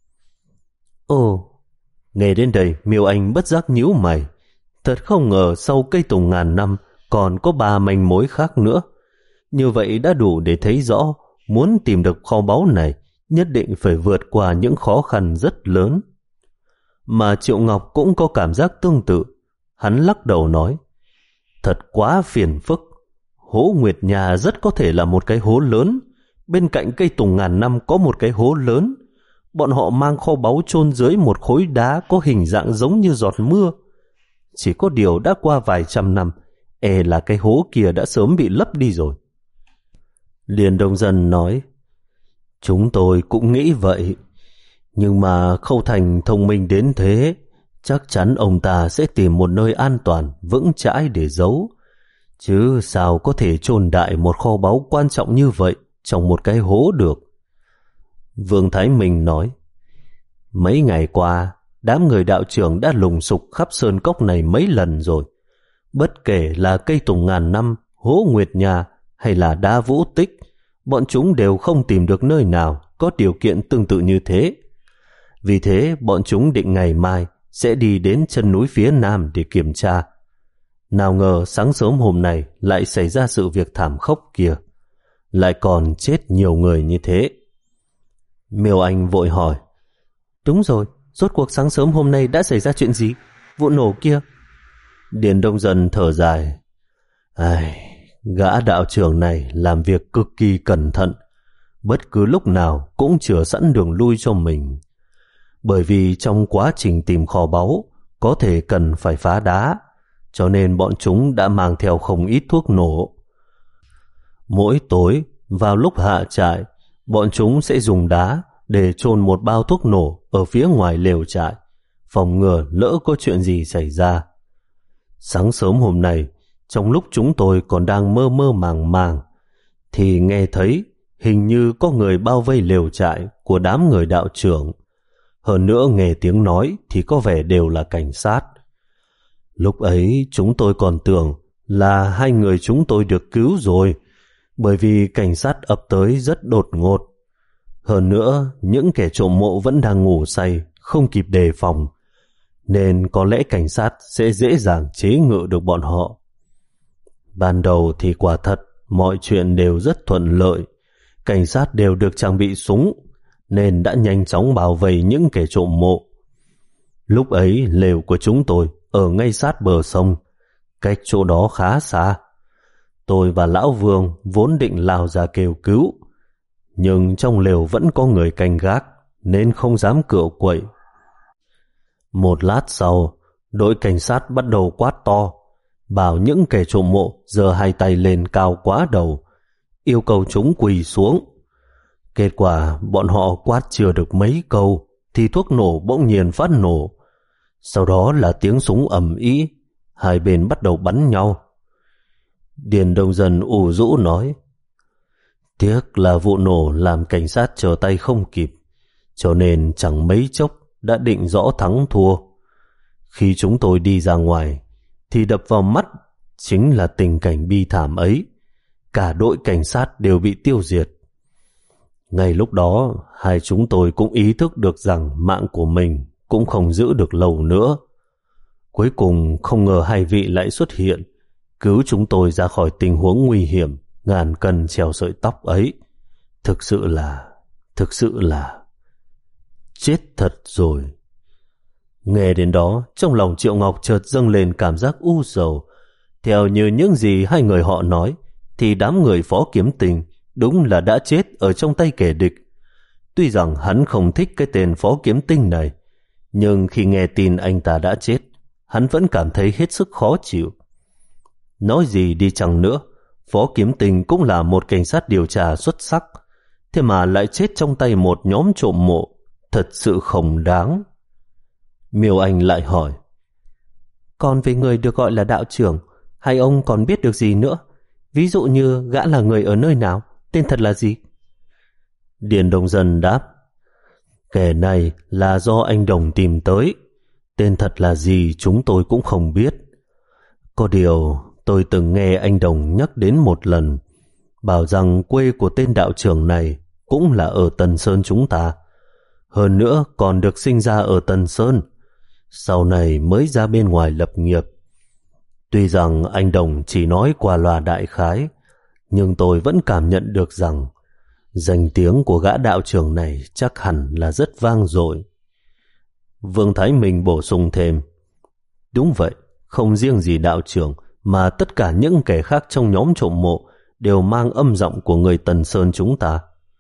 Ồ, nghe đến đây Miêu Anh bất giác nhíu mày. Thật không ngờ sau cây tùng ngàn năm còn có ba manh mối khác nữa. Như vậy đã đủ để thấy rõ muốn tìm được kho báu này nhất định phải vượt qua những khó khăn rất lớn. Mà Triệu Ngọc cũng có cảm giác tương tự. Hắn lắc đầu nói, thật quá phiền phức. Hố Nguyệt Nhà rất có thể là một cái hố lớn. Bên cạnh cây tùng ngàn năm có một cái hố lớn. Bọn họ mang kho báu chôn dưới một khối đá có hình dạng giống như giọt mưa. Chỉ có điều đã qua vài trăm năm, e là cái hố kia đã sớm bị lấp đi rồi. Điền Đông Dân nói, chúng tôi cũng nghĩ vậy. Nhưng mà Khâu Thành thông minh đến thế, chắc chắn ông ta sẽ tìm một nơi an toàn, vững chãi để giấu. Chứ sao có thể chôn đại một kho báu quan trọng như vậy trong một cái hố được. Vương Thái Minh nói, mấy ngày qua, đám người đạo trưởng đã lùng sục khắp sơn cốc này mấy lần rồi. Bất kể là cây tùng ngàn năm, hố Nguyệt Nhà hay là đá Vũ Tích, bọn chúng đều không tìm được nơi nào có điều kiện tương tự như thế. Vì thế bọn chúng định ngày mai sẽ đi đến chân núi phía nam để kiểm tra. Nào ngờ sáng sớm hôm nay lại xảy ra sự việc thảm khốc kia, lại còn chết nhiều người như thế. Miêu Anh vội hỏi, đúng rồi, rốt cuộc sáng sớm hôm nay đã xảy ra chuyện gì? Vụ nổ kia. Điền Đông Dân thở dài, ai, gã đạo trưởng này làm việc cực kỳ cẩn thận, bất cứ lúc nào cũng chừa sẵn đường lui cho mình. Bởi vì trong quá trình tìm kho báu có thể cần phải phá đá, cho nên bọn chúng đã mang theo không ít thuốc nổ. Mỗi tối vào lúc hạ trại, bọn chúng sẽ dùng đá để chôn một bao thuốc nổ ở phía ngoài lều trại, phòng ngừa lỡ có chuyện gì xảy ra. Sáng sớm hôm nay, trong lúc chúng tôi còn đang mơ mơ màng màng, thì nghe thấy hình như có người bao vây lều trại của đám người đạo trưởng. Hơn nữa nghe tiếng nói thì có vẻ đều là cảnh sát. Lúc ấy chúng tôi còn tưởng là hai người chúng tôi được cứu rồi, bởi vì cảnh sát ập tới rất đột ngột. Hơn nữa những kẻ trộm mộ vẫn đang ngủ say, không kịp đề phòng, nên có lẽ cảnh sát sẽ dễ dàng chế ngự được bọn họ. Ban đầu thì quả thật mọi chuyện đều rất thuận lợi. Cảnh sát đều được trang bị súng, nên đã nhanh chóng bảo vệ những kẻ trộm mộ. Lúc ấy lều của chúng tôi ở ngay sát bờ sông, cách chỗ đó khá xa. Tôi và Lão Vương vốn định lao ra kêu cứu, nhưng trong lều vẫn có người canh gác nên không dám cựa quậy. Một lát sau, đội cảnh sát bắt đầu quát to, bảo những kẻ trộm mộ giơ hai tay lên cao quá đầu, yêu cầu chúng quỳ xuống. Kết quả bọn họ quát chưa được mấy câu thì thuốc nổ bỗng nhiên phát nổ. Sau đó là tiếng súng ầm ĩ, hai bên bắt đầu bắn nhau. Điền Đông Dân ủ rũ nói, tiếc là vụ nổ làm cảnh sát trở tay không kịp, cho nên chẳng mấy chốc đã định rõ thắng thua. Khi chúng tôi đi ra ngoài thì đập vào mắt chính là tình cảnh bi thảm ấy. Cả đội cảnh sát đều bị tiêu diệt. Ngay lúc đó hai chúng tôi cũng ý thức được rằng mạng của mình cũng không giữ được lâu nữa. Cuối cùng không ngờ hai vị lại xuất hiện, cứu chúng tôi ra khỏi tình huống nguy hiểm ngàn cân treo sợi tóc ấy. Thực sự là, thực sự là chết thật rồi. Nghe đến đó, trong lòng Triệu Ngọc chợt dâng lên cảm giác u sầu. Theo như những gì hai người họ nói, thì đám người Phó Kiếm Tình đúng là đã chết ở trong tay kẻ địch. Tuy rằng hắn không thích cái tên Phó Kiếm Tinh này, nhưng khi nghe tin anh ta đã chết, hắn vẫn cảm thấy hết sức khó chịu. Nói gì đi chăng nữa, Phó Kiếm Tinh cũng là một cảnh sát điều tra xuất sắc, thế mà lại chết trong tay một nhóm trộm mộ, thật sự không đáng. Miêu Anh lại hỏi, còn về người được gọi là đạo trưởng, hai ông còn biết được gì nữa? Ví dụ như gã là người ở nơi nào, tên thật là gì? Điền Đông Dân đáp, kẻ này là do anh Đồng tìm tới, tên thật là gì chúng tôi cũng không biết. Có điều tôi từng nghe anh Đồng nhắc đến một lần, bảo rằng quê của tên đạo trưởng này cũng là ở Tân Sơn chúng ta, hơn nữa còn được sinh ra ở Tân Sơn, sau này mới ra bên ngoài lập nghiệp. Tuy rằng anh Đồng chỉ nói qua loa đại khái, nhưng tôi vẫn cảm nhận được rằng danh tiếng của gã đạo trưởng này chắc hẳn là rất vang dội. Vương Thái Minh bổ sung thêm, đúng vậy, không riêng gì đạo trưởng mà tất cả những kẻ khác trong nhóm trộm mộ đều mang âm giọng của người Tần Sơn chúng ta.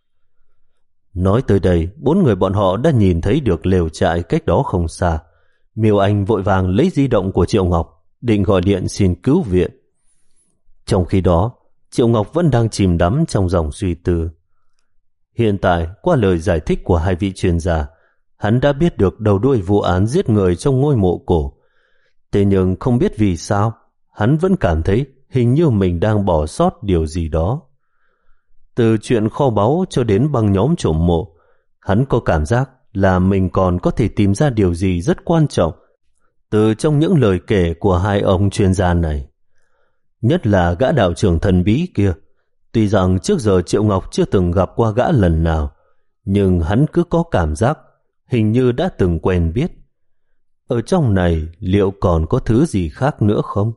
Nói tới đây, bốn người bọn họ đã nhìn thấy được lều trại cách đó không xa. Miêu Anh vội vàng lấy di động của Triệu Ngọc, định gọi điện xin cứu viện. Trong khi đó, Triệu Ngọc vẫn đang chìm đắm trong dòng suy tư. Hiện tại, qua lời giải thích của hai vị chuyên gia, hắn đã biết được đầu đuôi vụ án giết người trong ngôi mộ cổ. Thế nhưng không biết vì sao, hắn vẫn cảm thấy hình như mình đang bỏ sót điều gì đó. Từ chuyện kho báu cho đến băng nhóm trộm mộ, hắn có cảm giác là mình còn có thể tìm ra điều gì rất quan trọng từ trong những lời kể của hai ông chuyên gia này. Nhất là gã đạo trưởng thần bí kia. Tuy rằng trước giờ Triệu Ngọc chưa từng gặp qua gã lần nào, nhưng hắn cứ có cảm giác hình như đã từng quen biết. Ở trong này liệu còn có thứ gì khác nữa không?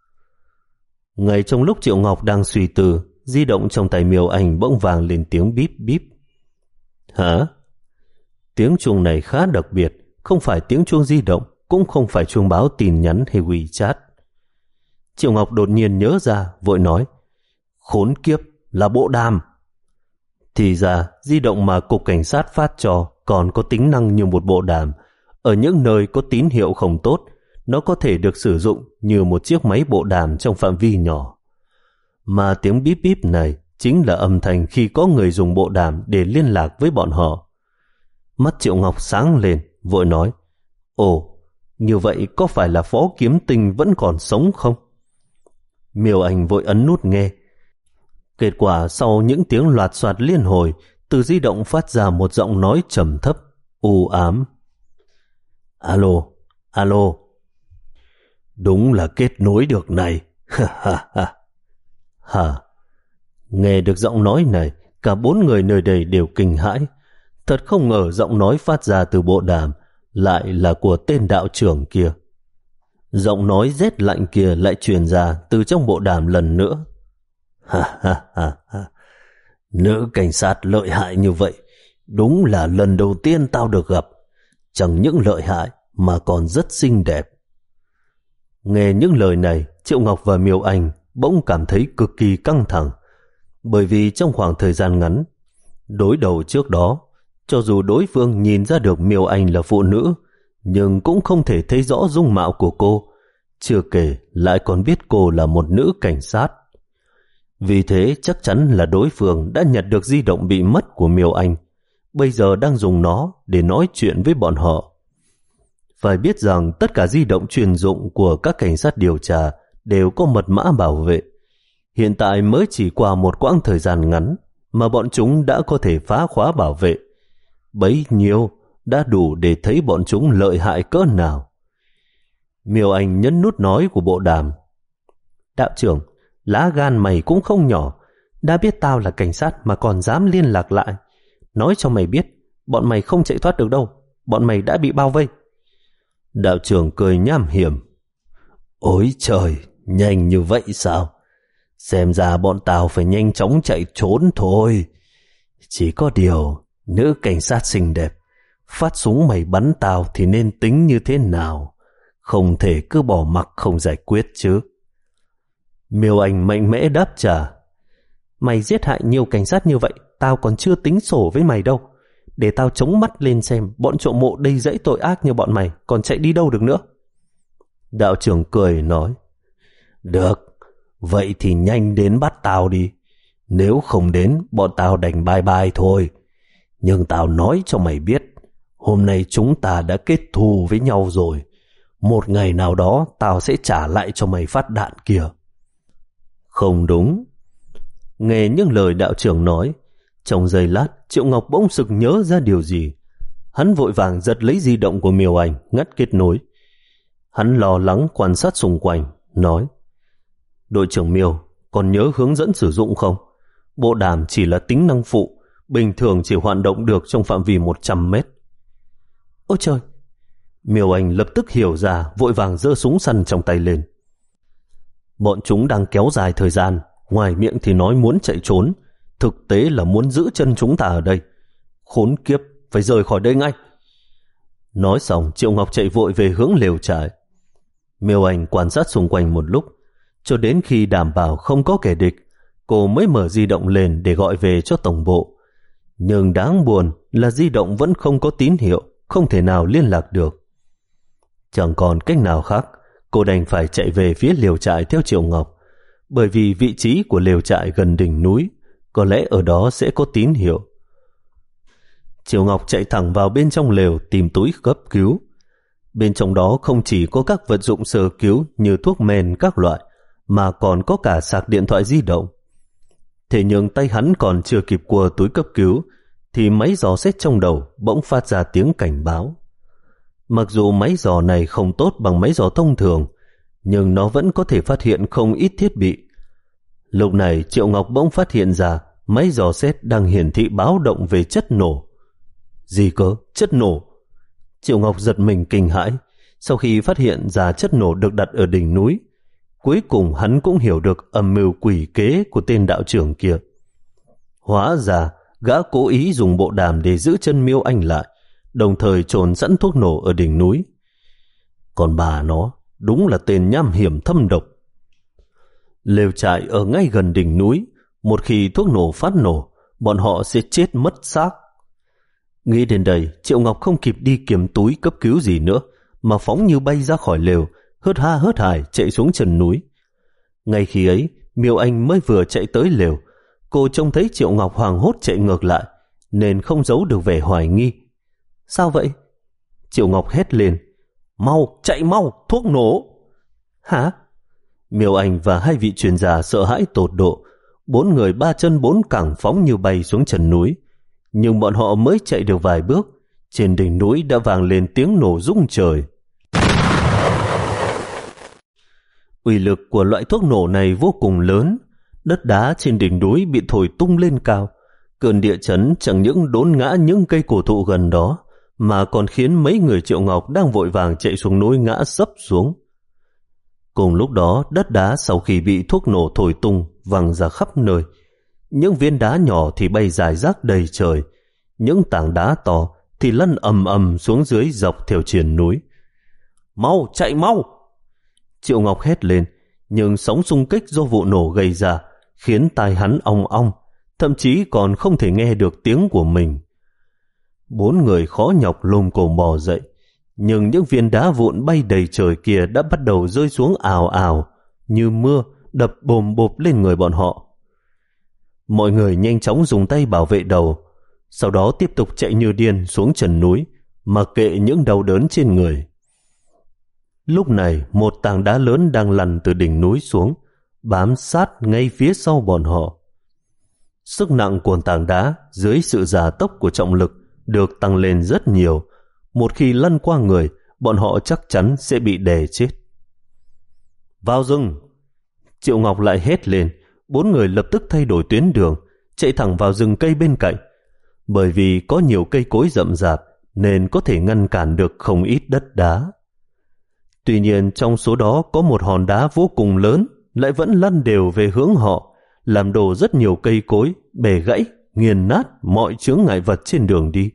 Ngay trong lúc Triệu Ngọc đang suy tư, di động trong tay Miêu Anh bỗng vang lên tiếng bíp bíp. Hả? Tiếng chuông này khá đặc biệt, không phải tiếng chuông di động, cũng không phải chuông báo tin nhắn hay WeChat. Triệu Ngọc đột nhiên nhớ ra, vội nói, khốn kiếp, là bộ đàm. Thì ra, di động mà cục cảnh sát phát cho còn có tính năng như một bộ đàm. Ở những nơi có tín hiệu không tốt, nó có thể được sử dụng như một chiếc máy bộ đàm trong phạm vi nhỏ. Mà tiếng bíp bíp này chính là âm thanh khi có người dùng bộ đàm để liên lạc với bọn họ. Mắt Triệu Ngọc sáng lên, vội nói, ồ, như vậy có phải là Phó Kiếm Tinh vẫn còn sống không? Miêu Anh vội ấn nút nghe. Kết quả sau những tiếng loạt soạt liên hồi, từ di động phát ra một giọng nói trầm thấp, u ám. Alo, alo. Đúng là kết nối được này. Ha ha ha. Hả? Nghe được giọng nói này, cả bốn người nơi đây đều kinh hãi. Thật không ngờ giọng nói phát ra từ bộ đàm lại là của tên đạo trưởng kia. Giọng nói rét lạnh kia lại truyền ra từ trong bộ đàm lần nữa. Ha ha ha ha. Nữ cảnh sát lợi hại như vậy, đúng là lần đầu tiên tao được gặp. Chẳng những lợi hại mà còn rất xinh đẹp. Nghe những lời này, Triệu Ngọc và Miêu Anh bỗng cảm thấy cực kỳ căng thẳng. Bởi vì trong khoảng thời gian ngắn đối đầu trước đó, cho dù đối phương nhìn ra được Miêu Anh là phụ nữ, nhưng cũng không thể thấy rõ dung mạo của cô. Chưa kể lại còn biết cô là một nữ cảnh sát. Vì thế chắc chắn là đối phương đã nhặt được di động bị mất của Miêu Anh, bây giờ đang dùng nó để nói chuyện với bọn họ. Phải biết rằng tất cả di động chuyên dụng của các cảnh sát điều tra đều có mật mã bảo vệ. Hiện tại mới chỉ qua một quãng thời gian ngắn mà bọn chúng đã có thể phá khóa bảo vệ. Bấy nhiêu đã đủ để thấy bọn chúng lợi hại cỡ nào. Miêu Anh nhấn nút nói của bộ đàm. Đạo trưởng, lá gan mày cũng không nhỏ. Đã biết tao là cảnh sát mà còn dám liên lạc lại. Nói cho mày biết, bọn mày không chạy thoát được đâu. Bọn mày đã bị bao vây. Đạo trưởng cười nham hiểm. Ôi trời, nhanh như vậy sao? Xem ra bọn tao phải nhanh chóng chạy trốn thôi. Chỉ có điều, nữ cảnh sát xinh đẹp, phát súng mày bắn tao thì nên tính như thế nào? Không thể cứ bỏ mặc không giải quyết chứ. Miêu Anh mạnh mẽ đáp trả. Mày giết hại nhiều cảnh sát như vậy, tao còn chưa tính sổ với mày đâu. Để tao chống mắt lên xem bọn trộm mộ đầy dẫy tội ác như bọn mày còn chạy đi đâu được nữa. Đạo trưởng cười nói, được, vậy thì nhanh đến bắt tao đi. Nếu không đến, bọn tao đành bye bye thôi. Nhưng tao nói cho mày biết, hôm nay chúng ta đã kết thù với nhau rồi. Một ngày nào đó tao sẽ trả lại cho mày phát đạn kìa. Không đúng. Nghe những lời đạo trưởng nói, trong giây lát Triệu Ngọc bỗng sực nhớ ra điều gì. Hắn vội vàng giật lấy di động của Miêu Anh, ngắt kết nối. Hắn lo lắng quan sát xung quanh, nói, đội trưởng Miêu, còn nhớ hướng dẫn sử dụng không? Bộ đàm chỉ là tính năng phụ, bình thường chỉ hoạt động được trong phạm vi một trăm mét. Ôi trời! Miêu Anh lập tức hiểu ra, vội vàng giơ súng săn trong tay lên. Bọn chúng đang kéo dài thời gian, ngoài miệng thì nói muốn chạy trốn, thực tế là muốn giữ chân chúng ta ở đây. Khốn kiếp, phải rời khỏi đây ngay. Nói xong, Triệu Ngọc chạy vội về hướng lều trại. Miêu Anh quan sát xung quanh một lúc, cho đến khi đảm bảo không có kẻ địch, cô mới mở di động lên để gọi về cho tổng bộ. Nhưng đáng buồn là di động vẫn không có tín hiệu, không thể nào liên lạc được. Chẳng còn cách nào khác, cô đành phải chạy về phía lều trại theo Triệu Ngọc, bởi vì vị trí của lều trại gần đỉnh núi, có lẽ ở đó sẽ có tín hiệu. Triệu Ngọc chạy thẳng vào bên trong lều tìm túi cấp cứu. Bên trong đó không chỉ có các vật dụng sơ cứu như thuốc men các loại, mà còn có cả sạc điện thoại di động. Thế nhưng tay hắn còn chưa kịp cua túi cấp cứu, thì máy dò xét trong đầu bỗng phát ra tiếng cảnh báo. Mặc dù máy dò này không tốt bằng máy dò thông thường, nhưng nó vẫn có thể phát hiện không ít thiết bị. Lúc này Triệu Ngọc bỗng phát hiện ra máy dò xét đang hiển thị báo động về chất nổ. Gì cơ? Chất nổ? Triệu Ngọc giật mình kinh hãi. Sau khi phát hiện ra chất nổ được đặt ở đỉnh núi, cuối cùng hắn cũng hiểu được âm mưu quỷ kế của tên đạo trưởng kia. Hóa ra gã cố ý dùng bộ đàm để giữ chân Miêu Anh lại, đồng thời chôn sẵn thuốc nổ ở đỉnh núi. Còn bà nó đúng là tên nham hiểm thâm độc. Lều trại ở ngay gần đỉnh núi, một khi thuốc nổ phát nổ, bọn họ sẽ chết mất xác. Nghĩ đến đây, Triệu Ngọc không kịp đi kiếm túi cấp cứu gì nữa, mà phóng như bay ra khỏi lều, hớt ha hớt hải chạy xuống chân núi. Ngay khi ấy, Miêu Anh mới vừa chạy tới lều, cô trông thấy Triệu Ngọc hoảng hốt chạy ngược lại, nên không giấu được vẻ hoài nghi. Sao vậy? Triệu Ngọc hét lên. Mau, chạy mau, thuốc nổ! Hả? Miêu Anh và hai vị chuyên gia sợ hãi tột độ, bốn người ba chân bốn cẳng phóng như bay xuống chân núi. Nhưng bọn họ mới chạy được vài bước, trên đỉnh núi đã vang lên tiếng nổ rung trời. Uy lực của loại thuốc nổ này vô cùng lớn, đất đá trên đỉnh núi bị thổi tung lên cao. Cơn địa chấn chẳng những đốn ngã những cây cổ thụ gần đó, mà còn khiến mấy người Triệu Ngọc đang vội vàng chạy xuống núi ngã sấp xuống. Cùng lúc đó, đất đá sau khi bị thuốc nổ thổi tung văng ra khắp nơi. Những viên đá nhỏ thì bay rải rác đầy trời, những tảng đá to thì lăn ầm ầm xuống dưới dọc theo triền núi. Mau, chạy mau! Triệu Ngọc hét lên, nhưng sóng xung kích do vụ nổ gây ra khiến tai hắn ong ong, thậm chí còn không thể nghe được tiếng của mình. Bốn người khó nhọc lồm cồm bò dậy, nhưng những viên đá vụn bay đầy trời kia đã bắt đầu rơi xuống ào ào, như mưa đập bồm bộp lên người bọn họ. Mọi người nhanh chóng dùng tay bảo vệ đầu, sau đó tiếp tục chạy như điên xuống chân núi, mặc kệ những đau đớn trên người. Lúc này, một tảng đá lớn đang lăn từ đỉnh núi xuống, bám sát ngay phía sau bọn họ. Sức nặng của tảng đá dưới sự gia tốc của trọng lực được tăng lên rất nhiều. Một khi lăn qua người, bọn họ chắc chắn sẽ bị đè chết. Vào rừng! Triệu Ngọc lại hét lên. Bốn người lập tức thay đổi tuyến đường, chạy thẳng vào rừng cây bên cạnh. Bởi vì có nhiều cây cối rậm rạp nên có thể ngăn cản được không ít đất đá. Tuy nhiên trong số đó có một hòn đá vô cùng lớn lại vẫn lăn đều về hướng họ, làm đổ rất nhiều cây cối, bẻ gãy, nghiền nát mọi chướng ngại vật trên đường đi.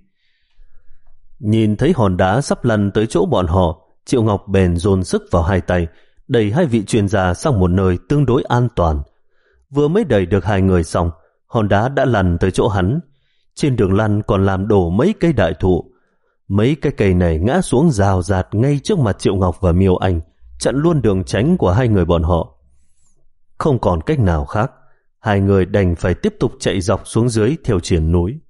Nhìn thấy hòn đá sắp lăn tới chỗ bọn họ, Triệu Ngọc bèn dồn sức vào hai tay, đẩy hai vị chuyên gia sang một nơi tương đối an toàn. Vừa mới đẩy được hai người xong, hòn đá đã lăn tới chỗ hắn. Trên đường lăn còn làm đổ mấy cây đại thụ. Mấy cái cây này ngã xuống rào rạt ngay trước mặt Triệu Ngọc và Miêu Anh, chặn luôn đường tránh của hai người bọn họ. Không còn cách nào khác, hai người đành phải tiếp tục chạy dọc xuống dưới theo triền núi.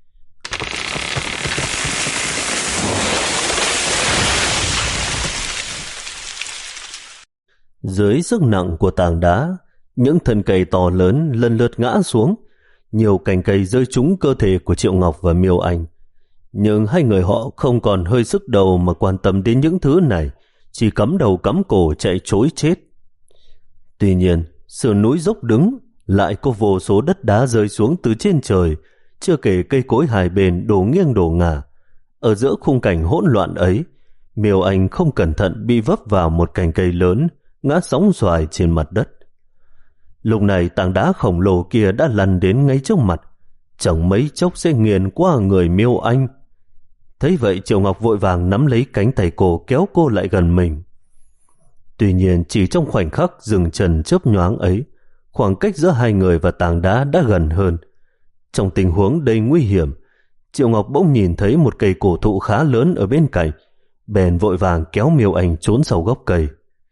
Dưới sức nặng của tảng đá, những thân cây to lớn lần lượt ngã xuống, nhiều cành cây rơi trúng cơ thể của Triệu Ngọc và Miêu Anh. Nhưng hai người họ không còn hơi sức đầu mà quan tâm đến những thứ này, chỉ cắm đầu cắm cổ chạy trối chết. Tuy nhiên, sườn núi dốc đứng, lại có vô số đất đá rơi xuống từ trên trời, chưa kể cây cối hai bên đổ nghiêng đổ ngả. Ở giữa khung cảnh hỗn loạn ấy, Miêu Anh không cẩn thận bị vấp vào một cành cây lớn, ngã sóng xoài trên mặt đất. Lúc này tảng đá khổng lồ kia đã lăn đến ngay trước mặt, chẳng mấy chốc sẽ nghiền qua người Miêu Anh. Thấy vậy, Triệu Ngọc vội vàng nắm lấy cánh tay cô, kéo cô lại gần mình. Tuy nhiên chỉ trong khoảnh khắc dừng chân chớp nhoáng ấy, khoảng cách giữa hai người và tảng đá đã gần hơn. Trong tình huống đầy nguy hiểm, Triệu Ngọc bỗng nhìn thấy một cây cổ thụ khá lớn ở bên cạnh, bèn vội vàng kéo Miêu Anh trốn sau gốc cây.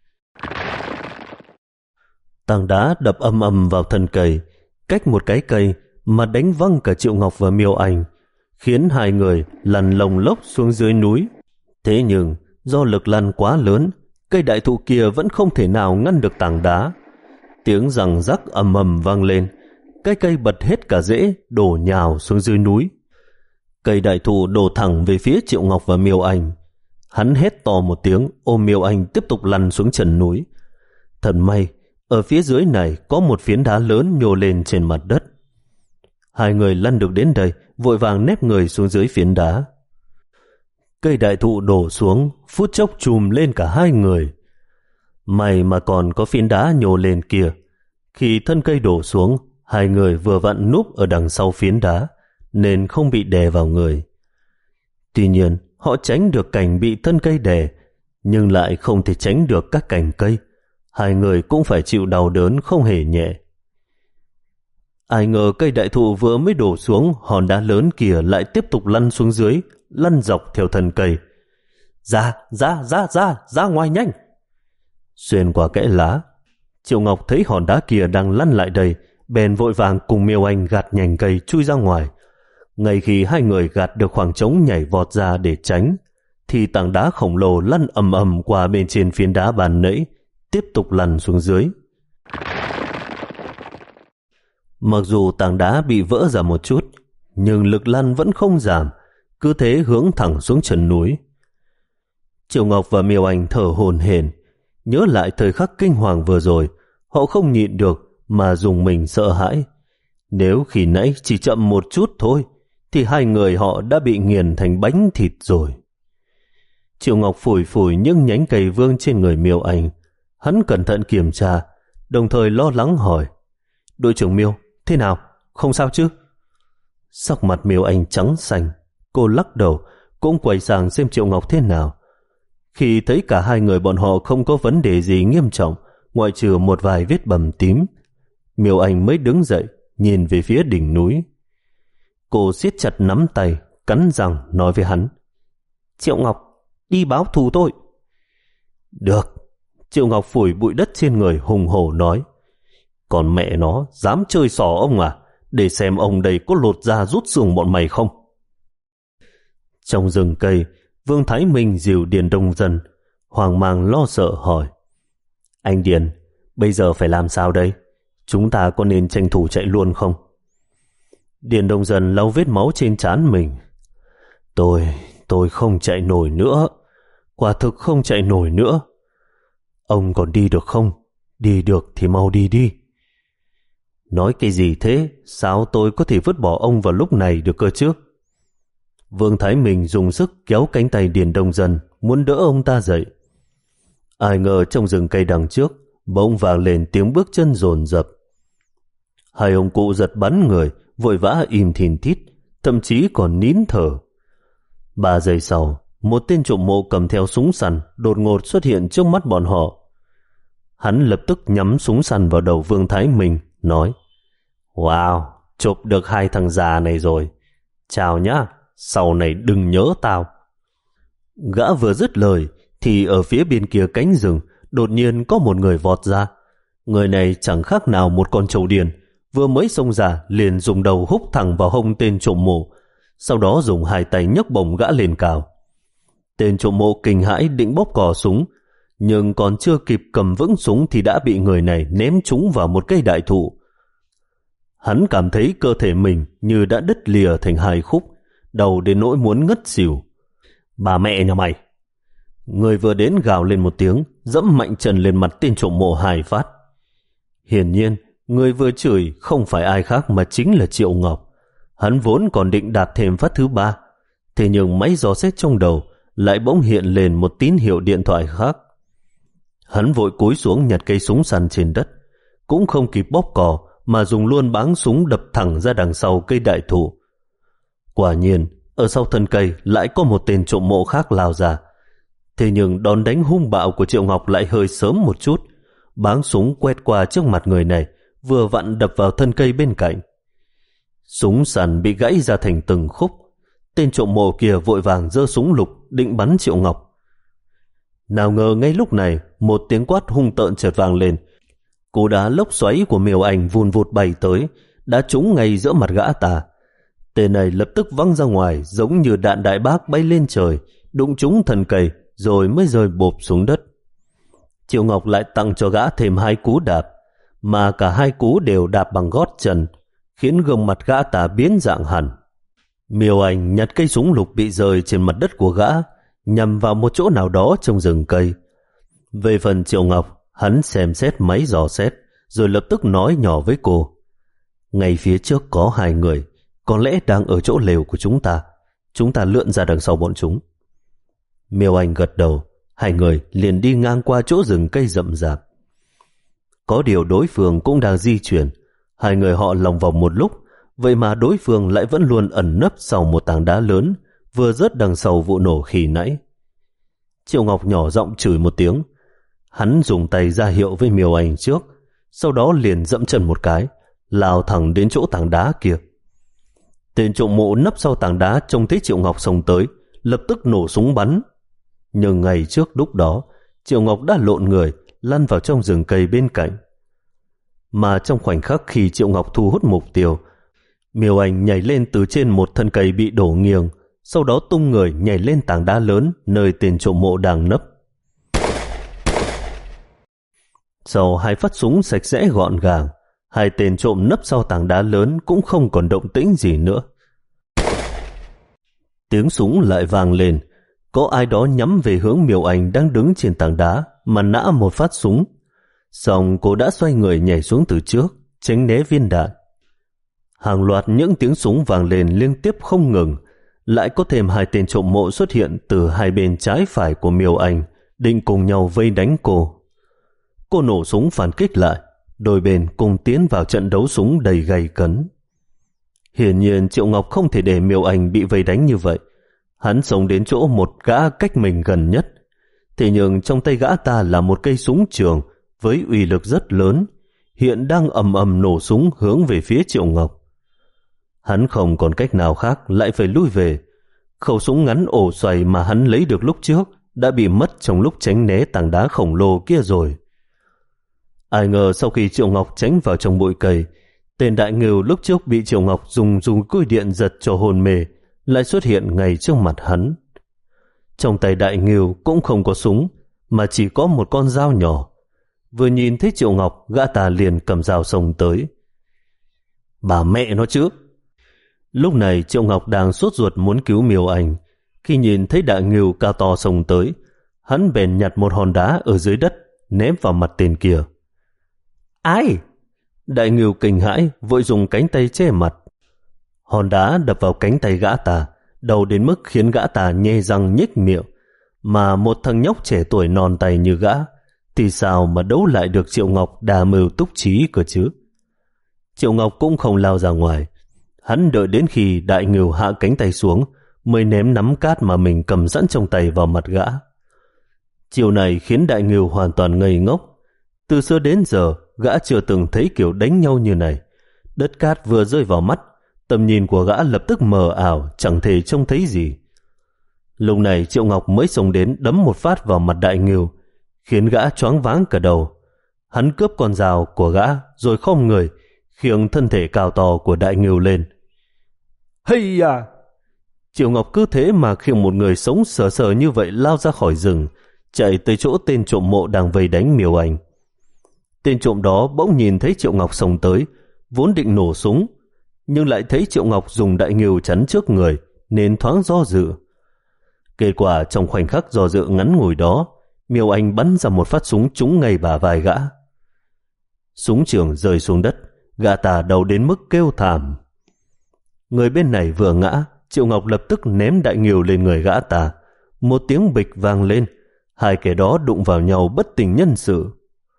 Tảng đá đập ầm ầm vào thân cây, cách một cái cây mà đánh văng cả Triệu Ngọc và Miêu Anh, khiến hai người lăn lồng lốc xuống dưới núi. Thế nhưng do lực lăn quá lớn, cây đại thụ kia vẫn không thể nào ngăn được tảng đá. Tiếng giằng rắc ầm ầm vang lên, cái cây bật hết cả rễ, đổ nhào xuống dưới núi. Cây đại thụ đổ thẳng về phía Triệu Ngọc và Miêu Anh. Hắn hét to một tiếng, ôm Miêu Anh tiếp tục lăn xuống chân núi. Thật may, ở phía dưới này có một phiến đá lớn nhô lên trên mặt đất. Hai người lăn được đến đây, vội vàng nép người xuống dưới phiến đá. Cây đại thụ đổ xuống, phút chốc chùm lên cả hai người. May mà còn có phiến đá nhô lên kia. Khi thân cây đổ xuống, hai người vừa vặn núp ở đằng sau phiến đá, nên không bị đè vào người. Tuy nhiên, họ tránh được cảnh bị thân cây đè, nhưng lại không thể tránh được các cành cây. Hai người cũng phải chịu đau đớn không hề nhẹ. Ai ngờ cây đại thụ vừa mới đổ xuống, hòn đá lớn kia lại tiếp tục lăn xuống dưới, lăn dọc theo thân cây. Ra, ra, ra, ra, ra ngoài nhanh! Xuyên qua kẽ lá, Triệu Ngọc thấy hòn đá kia đang lăn lại đây, bèn vội vàng cùng Miêu Anh gạt nhành cây chui ra ngoài. Ngay khi hai người gạt được khoảng trống nhảy vọt ra để tránh, thì tảng đá khổng lồ lăn ầm ầm qua bên trên phiến đá bàn nãy, tiếp tục lăn xuống dưới. Mặc dù tảng đá bị vỡ ra một chút, nhưng lực lăn vẫn không giảm, cứ thế hướng thẳng xuống chân núi. Triệu Ngọc và Miêu Anh thở hổn hển, nhớ lại thời khắc kinh hoàng vừa rồi, họ không nhịn được mà dùng mình sợ hãi. Nếu khi nãy chỉ chậm một chút thôi, thì hai người họ đã bị nghiền thành bánh thịt rồi. Triệu Ngọc phủi phủi những nhánh cây vương trên người Miêu Anh. Hắn cẩn thận kiểm tra, đồng thời lo lắng hỏi: đội trưởng Miêu, thế nào? Không sao chứ? Sắc mặt Miêu Anh trắng xanh, cô lắc đầu, cũng quay sang xem Triệu Ngọc thế nào. Khi thấy cả hai người bọn họ không có vấn đề gì nghiêm trọng, ngoại trừ một vài vết bầm tím, Miêu Anh mới đứng dậy, nhìn về phía đỉnh núi. Cô siết chặt nắm tay, cắn răng nói với hắn: Triệu Ngọc, đi báo thù tôi. Được. Triệu Ngọc phủi bụi đất trên người hùng hổ nói: còn mẹ nó dám chơi xỏ ông à, để xem ông đây có lột da rút xương bọn mày không. Trong rừng cây, Vương Thái Minh dìu Điền Đông Dân, hoang mang lo sợ hỏi: anh Điền, bây giờ phải làm sao đây? Chúng ta có nên tranh thủ chạy luôn không? Điền Đông Dân lau vết máu trên trán mình: Tôi, tôi không chạy nổi nữa. Quả thực không chạy nổi nữa. Ông còn đi được không? Đi được thì mau đi đi. Nói cái gì thế? Sao tôi có thể vứt bỏ ông vào lúc này được cơ chứ? Vương Thái Minh dùng sức kéo cánh tay Điền Đông Dân, muốn đỡ ông ta dậy. Ai ngờ trong rừng cây đằng trước bỗng vang lên tiếng bước chân dồn dập. Hai ông cụ giật bắn người, vội vã im thìn thít, thậm chí còn nín thở. Ba giây sau, một tên trộm mộ cầm theo súng săn đột ngột xuất hiện trước mắt bọn họ. Hắn lập tức nhắm súng săn vào đầu Vương Thái Minh, nói: Wow, chộp được hai thằng già này rồi. Chào nhá, sau này đừng nhớ tao. Gã vừa dứt lời thì ở phía bên kia cánh rừng đột nhiên có một người vọt ra. Người này chẳng khác nào một con trâu điên, vừa mới xông ra liền dùng đầu húc thẳng vào hông tên trộm mộ, sau đó dùng hai tay nhấc bổng gã lên cao. Tên trộm mộ kinh hãi định bóp cò súng, nhưng còn chưa kịp cầm vững súng thì đã bị người này ném trúng vào một cây đại thụ. Hắn cảm thấy cơ thể mình như đã đứt lìa thành hai khúc, đầu đến nỗi muốn ngất xỉu. Bà mẹ nhà mày! Người vừa đến gào lên một tiếng, dẫm mạnh chân lên mặt tên trộm mộ hai phát. Hiển nhiên, người vừa chửi không phải ai khác mà chính là Triệu Ngọc. Hắn vốn còn định đạt thêm phát thứ ba, thế nhưng máy dò xét trong đầu lại bỗng hiện lên một tín hiệu điện thoại khác. Hắn vội cúi xuống nhặt cây súng săn trên đất, cũng không kịp bóp cò mà dùng luôn báng súng đập thẳng ra đằng sau cây đại thụ. Quả nhiên, ở sau thân cây lại có một tên trộm mộ khác lao ra. Thế nhưng đòn đánh hung bạo của Triệu Ngọc lại hơi sớm một chút. Báng súng quét qua trước mặt người này, vừa vặn đập vào thân cây bên cạnh. Súng săn bị gãy ra thành từng khúc. Tên trộm mộ kia vội vàng giơ súng lục định bắn Triệu Ngọc. Nào ngờ ngay lúc này, một tiếng quát hung tợn chợt vang lên. Cú đá lốc xoáy của Miêu Anh vun vụt bay tới, đã trúng ngay giữa mặt gã ta. Tên này lập tức văng ra ngoài, giống như đạn đại bác bay lên trời, đụng trúng thân cây rồi mới rơi bộp xuống đất. Triệu Ngọc lại tặng cho gã thêm hai cú đạp, mà cả hai cú đều đạp bằng gót chân, khiến gương mặt gã ta biến dạng hẳn. Miêu Anh nhặt cây súng lục bị rơi trên mặt đất của gã, nhằm vào một chỗ nào đó trong rừng cây. Về phần Triệu Ngọc, hắn xem xét máy dò xét, rồi lập tức nói nhỏ với cô. Ngay phía trước có hai người, có lẽ đang ở chỗ lều của chúng ta. Chúng ta lượn ra đằng sau bọn chúng. Miêu Anh gật đầu, hai người liền đi ngang qua chỗ rừng cây rậm rạp. Có điều đối phương cũng đang di chuyển. Hai người họ lòng vòng một lúc, vậy mà đối phương lại vẫn luôn ẩn nấp sau một tảng đá lớn vừa rớt đằng sau vụ nổ khi nãy. Triệu Ngọc nhỏ giọng chửi một tiếng. Hắn dùng tay ra hiệu với Miêu Anh trước, sau đó liền dẫm chân một cái, lao thẳng đến chỗ tảng đá kia. Tên trộm mộ nấp sau tảng đá trông thấy Triệu Ngọc xông tới, lập tức nổ súng bắn. Nhưng ngay trước lúc đó, Triệu Ngọc đã lộn người lăn vào trong rừng cây bên cạnh. Mà trong khoảnh khắc khi Triệu Ngọc thu hút mục tiêu, Miêu Anh nhảy lên từ trên một thân cây bị đổ nghiêng, sau đó tung người nhảy lên tảng đá lớn nơi tên trộm mộ đang nấp. Sau hai phát súng sạch sẽ gọn gàng, hai tên trộm nấp sau tảng đá lớn cũng không còn động tĩnh gì nữa. Tiếng súng lại vang lên, có ai đó nhắm về hướng Miêu Anh đang đứng trên tảng đá mà nã một phát súng. Xong cô đã xoay người nhảy xuống từ trước, tránh né viên đạn. Hàng loạt những tiếng súng vang lên liên tiếp không ngừng. Lại có thêm hai tên trộm mộ xuất hiện từ hai bên trái phải của Miêu Anh, định cùng nhau vây đánh cô. Cô nổ súng phản kích lại, đôi bên cùng tiến vào trận đấu súng đầy gay cấn. Hiển nhiên Triệu Ngọc không thể để Miêu Anh bị vây đánh như vậy. Hắn xông đến chỗ một gã cách mình gần nhất. Thế nhưng trong tay gã ta là một cây súng trường với uy lực rất lớn, hiện đang ầm ầm nổ súng hướng về phía Triệu Ngọc. Hắn không còn cách nào khác lại phải lui về. Khẩu súng ngắn ổ xoay mà hắn lấy được lúc trước đã bị mất trong lúc tránh né tảng đá khổng lồ kia rồi. Ai ngờ sau khi Triệu Ngọc tránh vào trong bụi cây, tên đại ngưu lúc trước bị Triệu Ngọc dùng dùng côi điện giật cho hồn mê lại xuất hiện ngay trước mặt hắn. Trong tay đại ngưu cũng không có súng, mà chỉ có một con dao nhỏ. Vừa nhìn thấy Triệu Ngọc, gã ta liền cầm dao xông tới. Bà mẹ nó chứ! Lúc này Triệu Ngọc đang sốt ruột muốn cứu Miêu Anh. Khi nhìn thấy đại ngưu cao to xông tới, hắn bèn nhặt một hòn đá ở dưới đất ném vào mặt tên kia. Ai? Đại ngưu kinh hãi vội dùng cánh tay che mặt. Hòn đá đập vào cánh tay gã ta, đầu đến mức khiến gã ta nhe răng nhếch miệng. Mà một thằng nhóc trẻ tuổi non tay như gã thì sao mà đấu lại được Triệu Ngọc đa mưu túc trí cơ chứ? Triệu Ngọc cũng không lao ra ngoài. Hắn đợi đến khi đại ngưu hạ cánh tay xuống mới ném nắm cát mà mình cầm sẵn trong tay vào mặt gã. Chiều này khiến đại ngưu hoàn toàn ngây ngốc. Từ xưa đến giờ gã chưa từng thấy kiểu đánh nhau như này. Đất cát vừa rơi vào mắt, tầm nhìn của gã lập tức mờ ảo, chẳng thể trông thấy gì. Lúc này Triệu Ngọc mới xông đến đấm một phát vào mặt đại ngưu, khiến gã choáng váng cả đầu. Hắn cướp con dao của gã rồi khom người khiêng thân thể cao to của đại ngưu lên. Hây à! Triệu Ngọc cứ thế mà khiêng một người sống sờ sờ như vậy lao ra khỏi rừng, chạy tới chỗ tên trộm mộ đang vây đánh Miêu Anh. Tên trộm đó bỗng nhìn thấy Triệu Ngọc xông tới, vốn định nổ súng, nhưng lại thấy Triệu Ngọc dùng đại ngưu chắn trước người nên thoáng do dự. Kết quả trong khoảnh khắc do dự ngắn ngủi đó, Miêu Anh bắn ra một phát súng trúng ngay bả vai gã. Súng trường rơi xuống đất, gã ta đau đến mức kêu thảm. Người bên này vừa ngã, Triệu Ngọc lập tức ném đại ngưu lên người gã ta. Một tiếng bịch vang lên, Hai kẻ đó đụng vào nhau bất tỉnh nhân sự.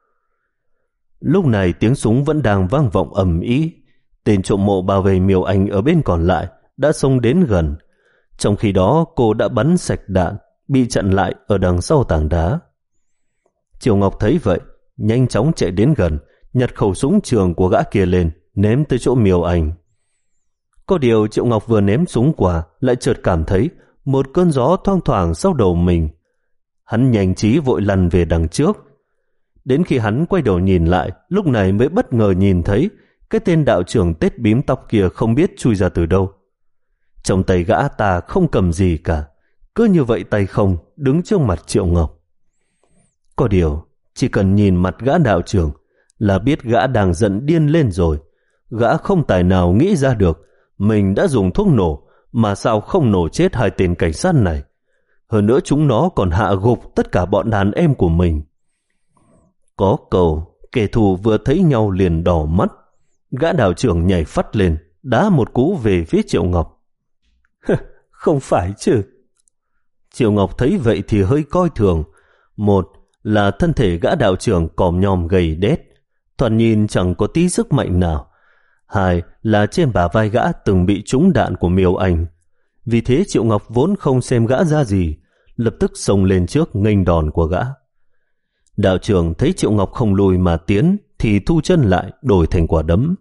Lúc này tiếng súng vẫn đang vang vọng ầm ĩ. Tên trộm mộ bao vây Miêu Anh ở bên còn lại đã xông đến gần. Trong khi đó cô đã bắn sạch đạn, bị chặn lại ở đằng sau tảng đá. Triệu Ngọc thấy vậy, nhanh chóng chạy đến gần, nhặt khẩu súng trường của gã kia lên, ném tới chỗ Miêu Anh. Có điều Triệu Ngọc vừa ném súng qua, lại chợt cảm thấy một cơn gió thoang thoảng sau đầu mình. Hắn nhanh trí vội lăn về đằng trước. Đến khi hắn quay đầu nhìn lại, lúc này mới bất ngờ nhìn thấy cái tên đạo trưởng tết bím tóc kia không biết chui ra từ đâu. Trong tay gã ta không cầm gì cả, cứ như vậy tay không đứng trước mặt Triệu Ngọc. Có điều, chỉ cần nhìn mặt gã đạo trưởng là biết gã đang giận điên lên rồi. Gã không tài nào nghĩ ra được mình đã dùng thuốc nổ mà sao không nổ chết hai tên cảnh sát này. Hơn nữa chúng nó còn hạ gục tất cả bọn đàn em của mình. Có câu, kẻ thù vừa thấy nhau liền đỏ mắt. Gã đạo trưởng nhảy phắt lên, đá một cú về phía Triệu Ngọc. Không phải chứ. Triệu Ngọc thấy vậy thì hơi coi thường. Một là thân thể gã đạo trưởng còm nhòm gầy đét, thoạt nhìn chẳng có tí sức mạnh nào. Hai là trên bả vai gã từng bị trúng đạn của Miêu Anh. Vì thế Triệu Ngọc vốn không xem gã ra gì, lập tức xông lên trước nghênh đòn của gã. Đạo trưởng thấy Triệu Ngọc không lùi mà tiến thì thu chân lại, đổi thành quả đấm.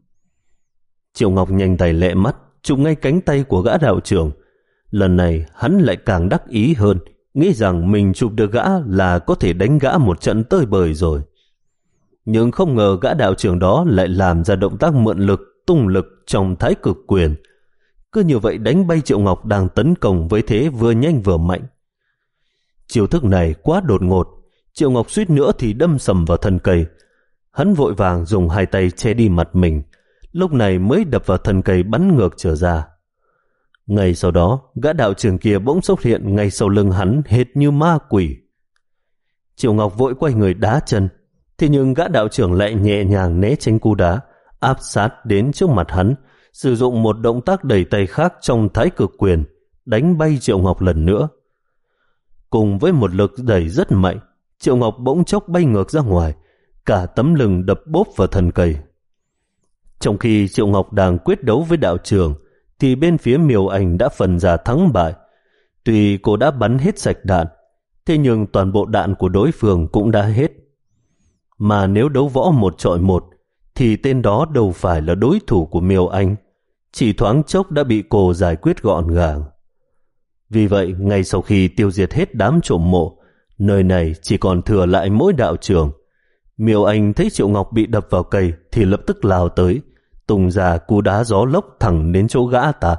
Triệu Ngọc nhanh tay lẹ mắt chụp ngay cánh tay của gã đạo trưởng. Lần này hắn lại càng đắc ý hơn, nghĩ rằng mình chụp được gã là có thể đánh gã một trận tơi bời rồi. Nhưng không ngờ gã đạo trưởng đó lại làm ra động tác mượn lực, tung lực trong thái cực quyền. Cứ như vậy đánh bay Triệu Ngọc đang tấn công với thế vừa nhanh vừa mạnh. Chiêu thức này quá đột ngột, Triệu Ngọc suýt nữa thì đâm sầm vào thân cây. Hắn vội vàng dùng hai tay che đi mặt mình, lúc này mới đập vào thân cây bắn ngược trở ra. Ngay sau đó, gã đạo trưởng kia bỗng xuất hiện ngay sau lưng hắn hệt như ma quỷ. Triệu Ngọc vội quay người đá chân, thế nhưng gã đạo trưởng lại nhẹ nhàng né tránh cú đá, áp sát đến trước mặt hắn, sử dụng một động tác đẩy tay khác trong thái cực quyền, đánh bay Triệu Ngọc lần nữa. Cùng với một lực đẩy rất mạnh, Triệu Ngọc bỗng chốc bay ngược ra ngoài, cả tấm lưng đập bốp vào thân cây. Trong khi Triệu Ngọc đang quyết đấu với đạo trưởng, thì bên phía Miêu Anh đã phần ra thắng bại. Tuy cô đã bắn hết sạch đạn, thế nhưng toàn bộ đạn của đối phương cũng đã hết. Mà nếu đấu võ một chọi một, thì tên đó đâu phải là đối thủ của Miêu Anh, chỉ thoáng chốc đã bị cô giải quyết gọn gàng. Vì vậy, ngay sau khi tiêu diệt hết đám trộm mộ, nơi này chỉ còn thừa lại mỗi đạo trưởng. Miêu Anh thấy Triệu Ngọc bị đập vào cây thì lập tức lao tới, tung ra cú đá gió lốc thẳng đến chỗ gã ta.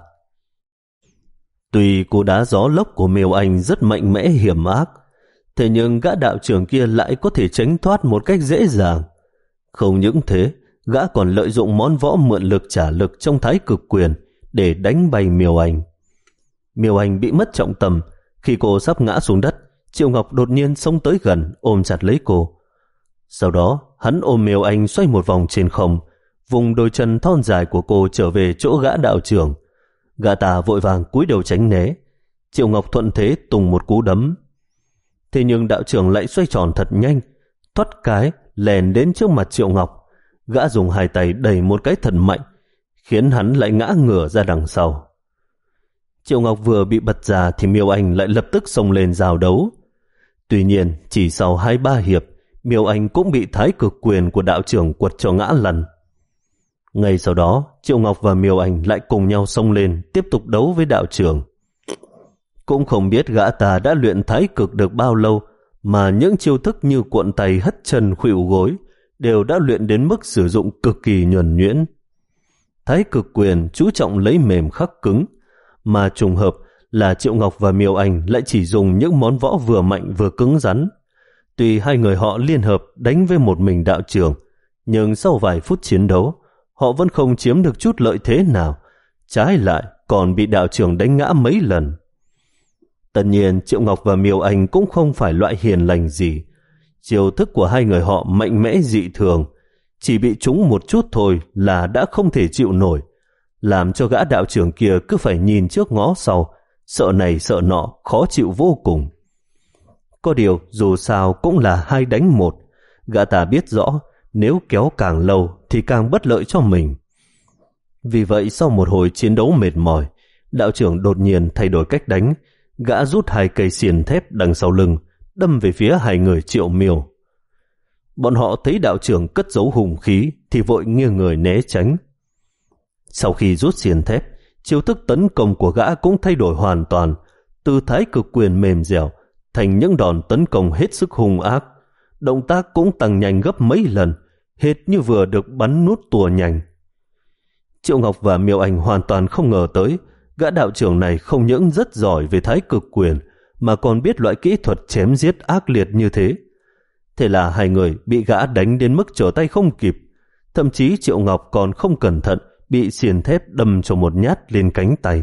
Tuy cú đá gió lốc của Miêu Anh rất mạnh mẽ hiểm ác, thế nhưng gã đạo trưởng kia lại có thể tránh thoát một cách dễ dàng. Không những thế, gã còn lợi dụng món võ mượn lực trả lực trong thái cực quyền để đánh bay Miêu Anh. Miêu Anh bị mất trọng tâm. Khi cô sắp ngã xuống đất, Triệu Ngọc đột nhiên xông tới gần, ôm chặt lấy cô. Sau đó, hắn ôm Miêu Anh xoay một vòng trên không, vùng đôi chân thon dài của cô trở về chỗ gã đạo trưởng. Gã ta vội vàng cúi đầu tránh né. Triệu Ngọc thuận thế tung một cú đấm. Thế nhưng đạo trưởng lại xoay tròn thật nhanh, thoát cái lèn đến trước mặt Triệu Ngọc. Gã dùng hai tay đẩy một cái thật mạnh, khiến hắn lại ngã ngửa ra đằng sau. Triệu Ngọc vừa bị bật ra thì Miêu Anh lại lập tức xông lên giao đấu. Tuy nhiên, chỉ sau hai ba hiệp, Miêu Anh cũng bị thái cực quyền của đạo trưởng quật cho ngã lăn. Ngay sau đó, Triệu Ngọc và Miêu Anh lại cùng nhau xông lên tiếp tục đấu với đạo trưởng. Cũng không biết gã ta đã luyện thái cực được bao lâu mà những chiêu thức như cuộn tay hất chân khuỵu gối đều đã luyện đến mức sử dụng cực kỳ nhuần nhuyễn. Thái cực quyền chú trọng lấy mềm khắc cứng, mà trùng hợp là Triệu Ngọc và Miêu Anh lại chỉ dùng những món võ vừa mạnh vừa cứng rắn. Tuy hai người họ liên hợp đánh với một mình đạo trưởng, nhưng sau vài phút chiến đấu, họ vẫn không chiếm được chút lợi thế nào, trái lại còn bị đạo trưởng đánh ngã mấy lần. Tất nhiên Triệu Ngọc và Miêu Anh cũng không phải loại hiền lành gì. Chiêu thức của hai người họ mạnh mẽ dị thường, chỉ bị trúng một chút thôi là đã không thể chịu nổi, làm cho gã đạo trưởng kia cứ phải nhìn trước ngó sau, sợ này sợ nọ, khó chịu vô cùng. Có điều dù sao cũng là hai đánh một, gã ta biết rõ nếu kéo càng lâu thì càng bất lợi cho mình. Vì vậy sau một hồi chiến đấu mệt mỏi, đạo trưởng đột nhiên thay đổi cách đánh. Gã rút hai cây xiềng thép đằng sau lưng, đâm về phía hai người Triệu Miêu. Bọn họ thấy đạo trưởng cất giấu hùng khí thì vội nghiêng người né tránh. Sau khi rút xiềng thép, chiêu thức tấn công của gã cũng thay đổi hoàn toàn, từ thái cực quyền mềm dẻo thành những đòn tấn công hết sức hung ác. Động tác cũng tăng nhanh gấp mấy lần, hệt như vừa được bắn nút tua nhanh. Triệu Ngọc và Miêu Anh hoàn toàn không ngờ tới gã đạo trưởng này không những rất giỏi về thái cực quyền mà còn biết loại kỹ thuật chém giết ác liệt như thế. Thế là hai người bị gã đánh đến mức trở tay không kịp. Thậm chí Triệu Ngọc còn không cẩn thận bị xiềng thép đâm cho một nhát lên cánh tay.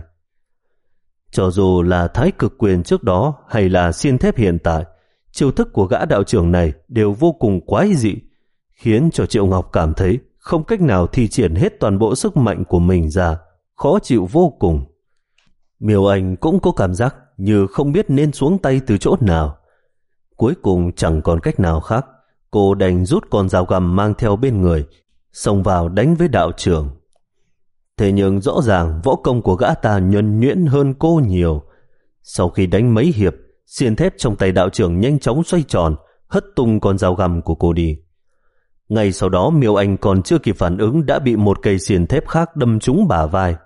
Cho dù là thái cực quyền trước đó hay là xiềng thép hiện tại, chiêu thức của gã đạo trưởng này đều vô cùng quái dị, khiến cho Triệu Ngọc cảm thấy không cách nào thi triển hết toàn bộ sức mạnh của mình ra, khó chịu vô cùng. Miêu Anh cũng có cảm giác như không biết nên xuống tay từ chỗ nào. Cuối cùng chẳng còn cách nào khác, cô đành rút con dao găm mang theo bên người, xông vào đánh với đạo trưởng. Thế nhưng rõ ràng võ công của gã ta nhuần nhuyễn hơn cô nhiều. Sau khi đánh mấy hiệp, xiềng thép trong tay đạo trưởng nhanh chóng xoay tròn, hất tung con dao găm của cô đi. Ngay sau đó Miêu Anh còn chưa kịp phản ứng đã bị một cây xiềng thép khác đâm trúng bả vai.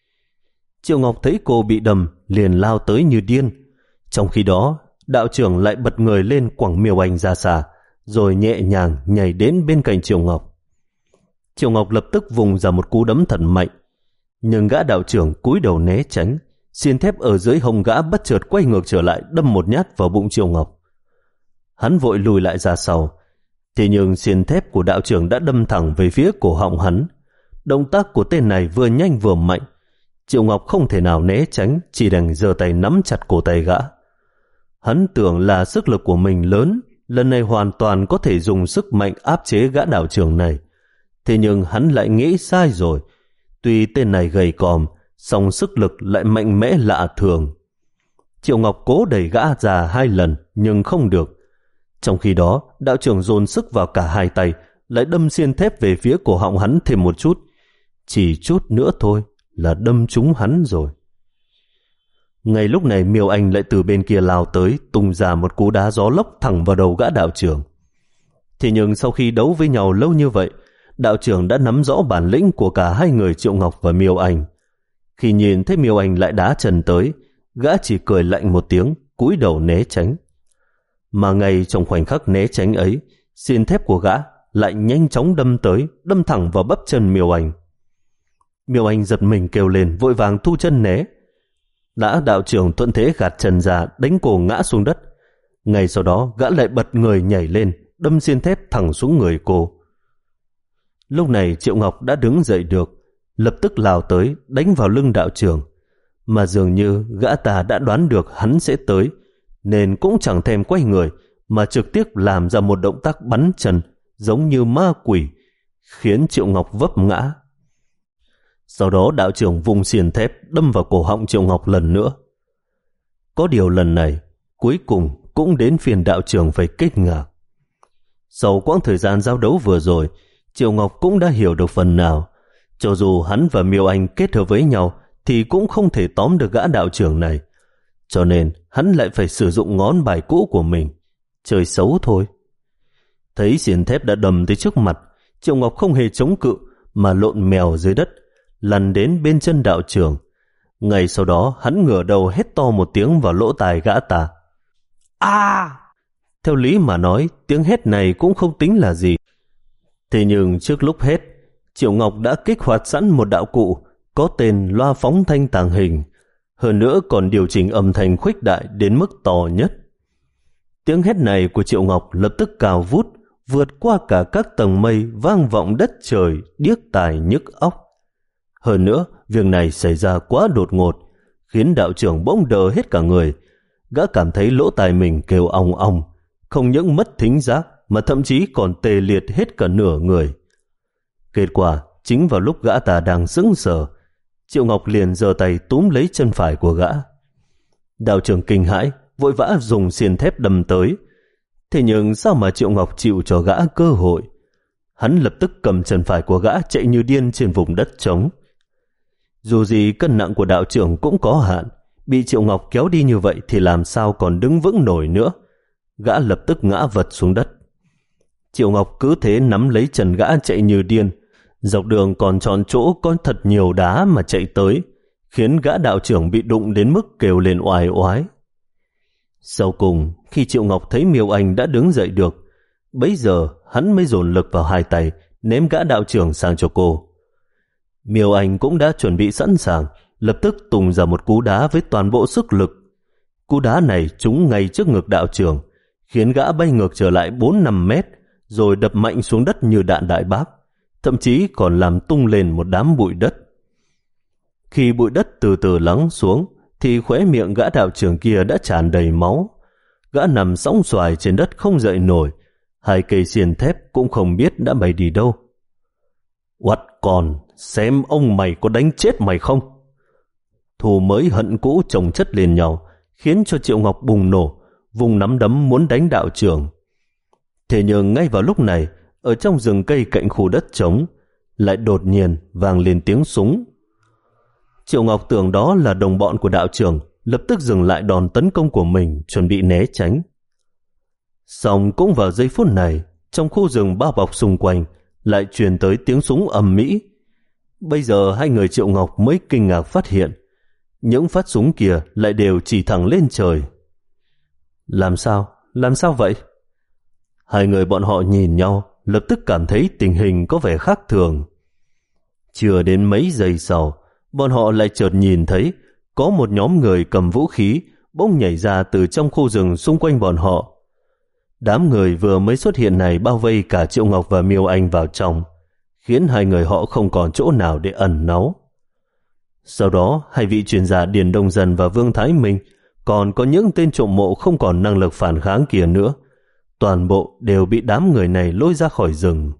Triệu Ngọc thấy cô bị đâm liền lao tới như điên. Trong khi đó đạo trưởng lại bật người lên quẳng Miêu Anh ra xa, rồi nhẹ nhàng nhảy đến bên cạnh Triệu Ngọc. Triệu Ngọc lập tức vùng ra một cú đấm thật mạnh, nhưng gã đạo trưởng cúi đầu né tránh. Xiên thép ở dưới hông gã bất chợt quay ngược trở lại, đâm một nhát vào bụng Triệu Ngọc. Hắn vội lùi lại ra sau, thế nhưng xiên thép của đạo trưởng đã đâm thẳng về phía cổ họng hắn. Động tác của tên này vừa nhanh vừa mạnh, Triệu Ngọc không thể nào né tránh, chỉ đành giơ tay nắm chặt cổ tay gã. Hắn tưởng là sức lực của mình lớn, lần này hoàn toàn có thể dùng sức mạnh áp chế gã đạo trưởng này. Thế nhưng hắn lại nghĩ sai rồi. Tuy tên này gầy còm, song sức lực lại mạnh mẽ lạ thường. Triệu Ngọc cố đẩy gã ra hai lần nhưng không được. Trong khi đó đạo trưởng dồn sức vào cả hai tay, lại đâm xiên thép về phía cổ họng hắn thêm một chút. Chỉ chút nữa thôi là đâm trúng hắn rồi. Ngay lúc này Miêu Anh lại từ bên kia lao tới, tung ra một cú đá gió lốc thẳng vào đầu gã đạo trưởng. Thế nhưng sau khi đấu với nhau lâu như vậy, đạo trưởng đã nắm rõ bản lĩnh của cả hai người Triệu Ngọc và Miêu Anh. Khi nhìn thấy Miêu Anh lại đá chân tới, gã chỉ cười lạnh một tiếng, cúi đầu né tránh. Mà ngay trong khoảnh khắc né tránh ấy, xiên thép của gã lại nhanh chóng đâm tới, đâm thẳng vào bắp chân Miêu Anh. Miêu Anh giật mình kêu lên, vội vàng thu chân né. Đã đạo trưởng thuận thế gạt chân ra, đánh cô ngã xuống đất. Ngay sau đó gã lại bật người nhảy lên, đâm xiên thép thẳng xuống người cô. Lúc này Triệu Ngọc đã đứng dậy được, lập tức lao tới đánh vào lưng đạo trưởng. Mà dường như gã ta đã đoán được hắn sẽ tới, nên cũng chẳng thèm quay người mà trực tiếp làm ra một động tác bắn chân giống như ma quỷ, khiến Triệu Ngọc vấp ngã. Sau đó đạo trưởng vùng xiên thép đâm vào cổ họng Triệu Ngọc lần nữa. Có điều lần này cuối cùng cũng đến phiên đạo trưởng phải kinh ngạc. Sau quãng thời gian giao đấu vừa rồi, Triệu Ngọc cũng đã hiểu được phần nào. Cho dù hắn và Miêu Anh kết hợp với nhau thì cũng không thể tóm được gã đạo trưởng này, cho nên hắn lại phải sử dụng ngón bài cũ của mình, chơi xấu thôi. Thấy xiên thép đã đâm tới trước mặt, Triệu Ngọc không hề chống cự mà lộn mèo dưới đất, lăn đến bên chân đạo trưởng. Ngay sau đó hắn ngửa đầu hét to một tiếng vào lỗ tai gã ta. A! Theo lý mà nói, tiếng hét này cũng không tính là gì. Thế nhưng trước lúc hét, Triệu Ngọc đã kích hoạt sẵn một đạo cụ có tên loa phóng thanh tàng hình, hơn nữa còn điều chỉnh âm thanh khuếch đại đến mức to nhất. Tiếng hét này của Triệu Ngọc lập tức cao vút, vượt qua cả các tầng mây, vang vọng đất trời, điếc tai nhức óc. Hơn nữa, việc này xảy ra quá đột ngột, khiến đạo trưởng bỗng đờ hết cả người. Gã cảm thấy lỗ tai mình kêu ong ong, không những mất thính giác mà thậm chí còn tê liệt hết cả nửa người. Kết quả, chính vào lúc gã ta đang sững sờ, Triệu Ngọc liền giơ tay túm lấy chân phải của gã. Đạo trưởng kinh hãi, vội vã dùng xiên thép đâm tới. Thế nhưng sao mà Triệu Ngọc chịu cho gã cơ hội? Hắn lập tức cầm chân phải của gã chạy như điên trên vùng đất trống. Dù gì cân nặng của đạo trưởng cũng có hạn, bị Triệu Ngọc kéo đi như vậy thì làm sao còn đứng vững nổi nữa. Gã lập tức ngã vật xuống đất. Triệu Ngọc cứ thế nắm lấy chân gã chạy như điên, dọc đường còn chọn chỗ có thật nhiều đá mà chạy tới, khiến gã đạo trưởng bị đụng đến mức kêu lên oai oái. Sau cùng, khi Triệu Ngọc thấy Miêu Anh đã đứng dậy được, bấy giờ hắn mới dồn lực vào hai tay, ném gã đạo trưởng sang cho cô. Miêu Anh cũng đã chuẩn bị sẵn sàng, lập tức tung ra một cú đá với toàn bộ sức lực. Cú đá này trúng ngay trước ngực đạo trưởng, khiến gã bay ngược trở lại bốn năm mét, rồi đập mạnh xuống đất như đạn đại bác, thậm chí còn làm tung lên một đám bụi đất. Khi bụi đất từ từ lắng xuống, thì khóe miệng gã đạo trưởng kia đã tràn đầy máu. Gã nằm sõng xoài trên đất không dậy nổi, hai cây xiên thép cũng không biết đã bay đi đâu. Oắt con, xem ông mày có đánh chết mày không? Thù mới hận cũ chồng chất lên nhau, khiến cho Triệu Ngọc bùng nổ, vùng nắm đấm muốn đánh đạo trưởng. Thế nhưng ngay vào lúc này, ở trong rừng cây cạnh khu đất trống, lại đột nhiên vang lên tiếng súng. Triệu Ngọc tưởng đó là đồng bọn của đạo trưởng, lập tức dừng lại đòn tấn công của mình, chuẩn bị né tránh. Song cũng vào giây phút này, trong khu rừng bao bọc xung quanh lại truyền tới tiếng súng ầm ĩ. Bây giờ hai người Triệu Ngọc mới kinh ngạc phát hiện, những phát súng kia lại đều chỉ thẳng lên trời. Làm sao? Làm sao vậy? Hai người bọn họ nhìn nhau, lập tức cảm thấy tình hình có vẻ khác thường. Chưa đến mấy giây sau, bọn họ lại chợt nhìn thấy có một nhóm người cầm vũ khí bỗng nhảy ra từ trong khu rừng xung quanh bọn họ. Đám người vừa mới xuất hiện này bao vây cả Triệu Ngọc và Miêu Anh vào trong, khiến hai người họ không còn chỗ nào để ẩn náu. Sau đó, hai vị chuyên gia Điền Đông Dân và Vương Thái Minh, còn có những tên trộm mộ không còn năng lực phản kháng kia nữa, toàn bộ đều bị đám người này lôi ra khỏi rừng.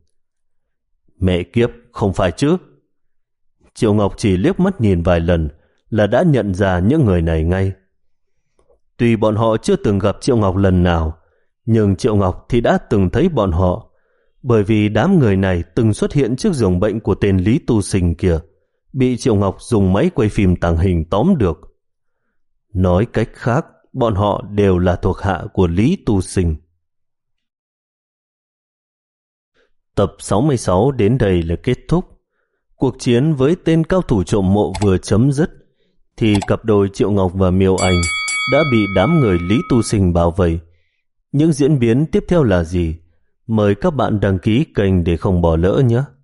Mẹ kiếp, không phải chứ? Triệu Ngọc chỉ liếc mắt nhìn vài lần là đã nhận ra những người này ngay. Tuy bọn họ chưa từng gặp Triệu Ngọc lần nào, nhưng Triệu Ngọc thì đã từng thấy bọn họ, bởi vì đám người này từng xuất hiện trước giường bệnh của tên Lý Tu Sinh kia, bị Triệu Ngọc dùng máy quay phim tàng hình tóm được. Nói cách khác, bọn họ đều là thuộc hạ của Lý Tu Sinh. Tập sáu mươi sáu đến đây là kết thúc. Cuộc chiến với tên cao thủ trộm mộ vừa chấm dứt, thì cặp đôi Triệu Ngọc và Miêu Anh đã bị đám người Lý Tu Sinh bao vây. Những diễn biến tiếp theo là gì? Mời các bạn đăng ký kênh để không bỏ lỡ nhé.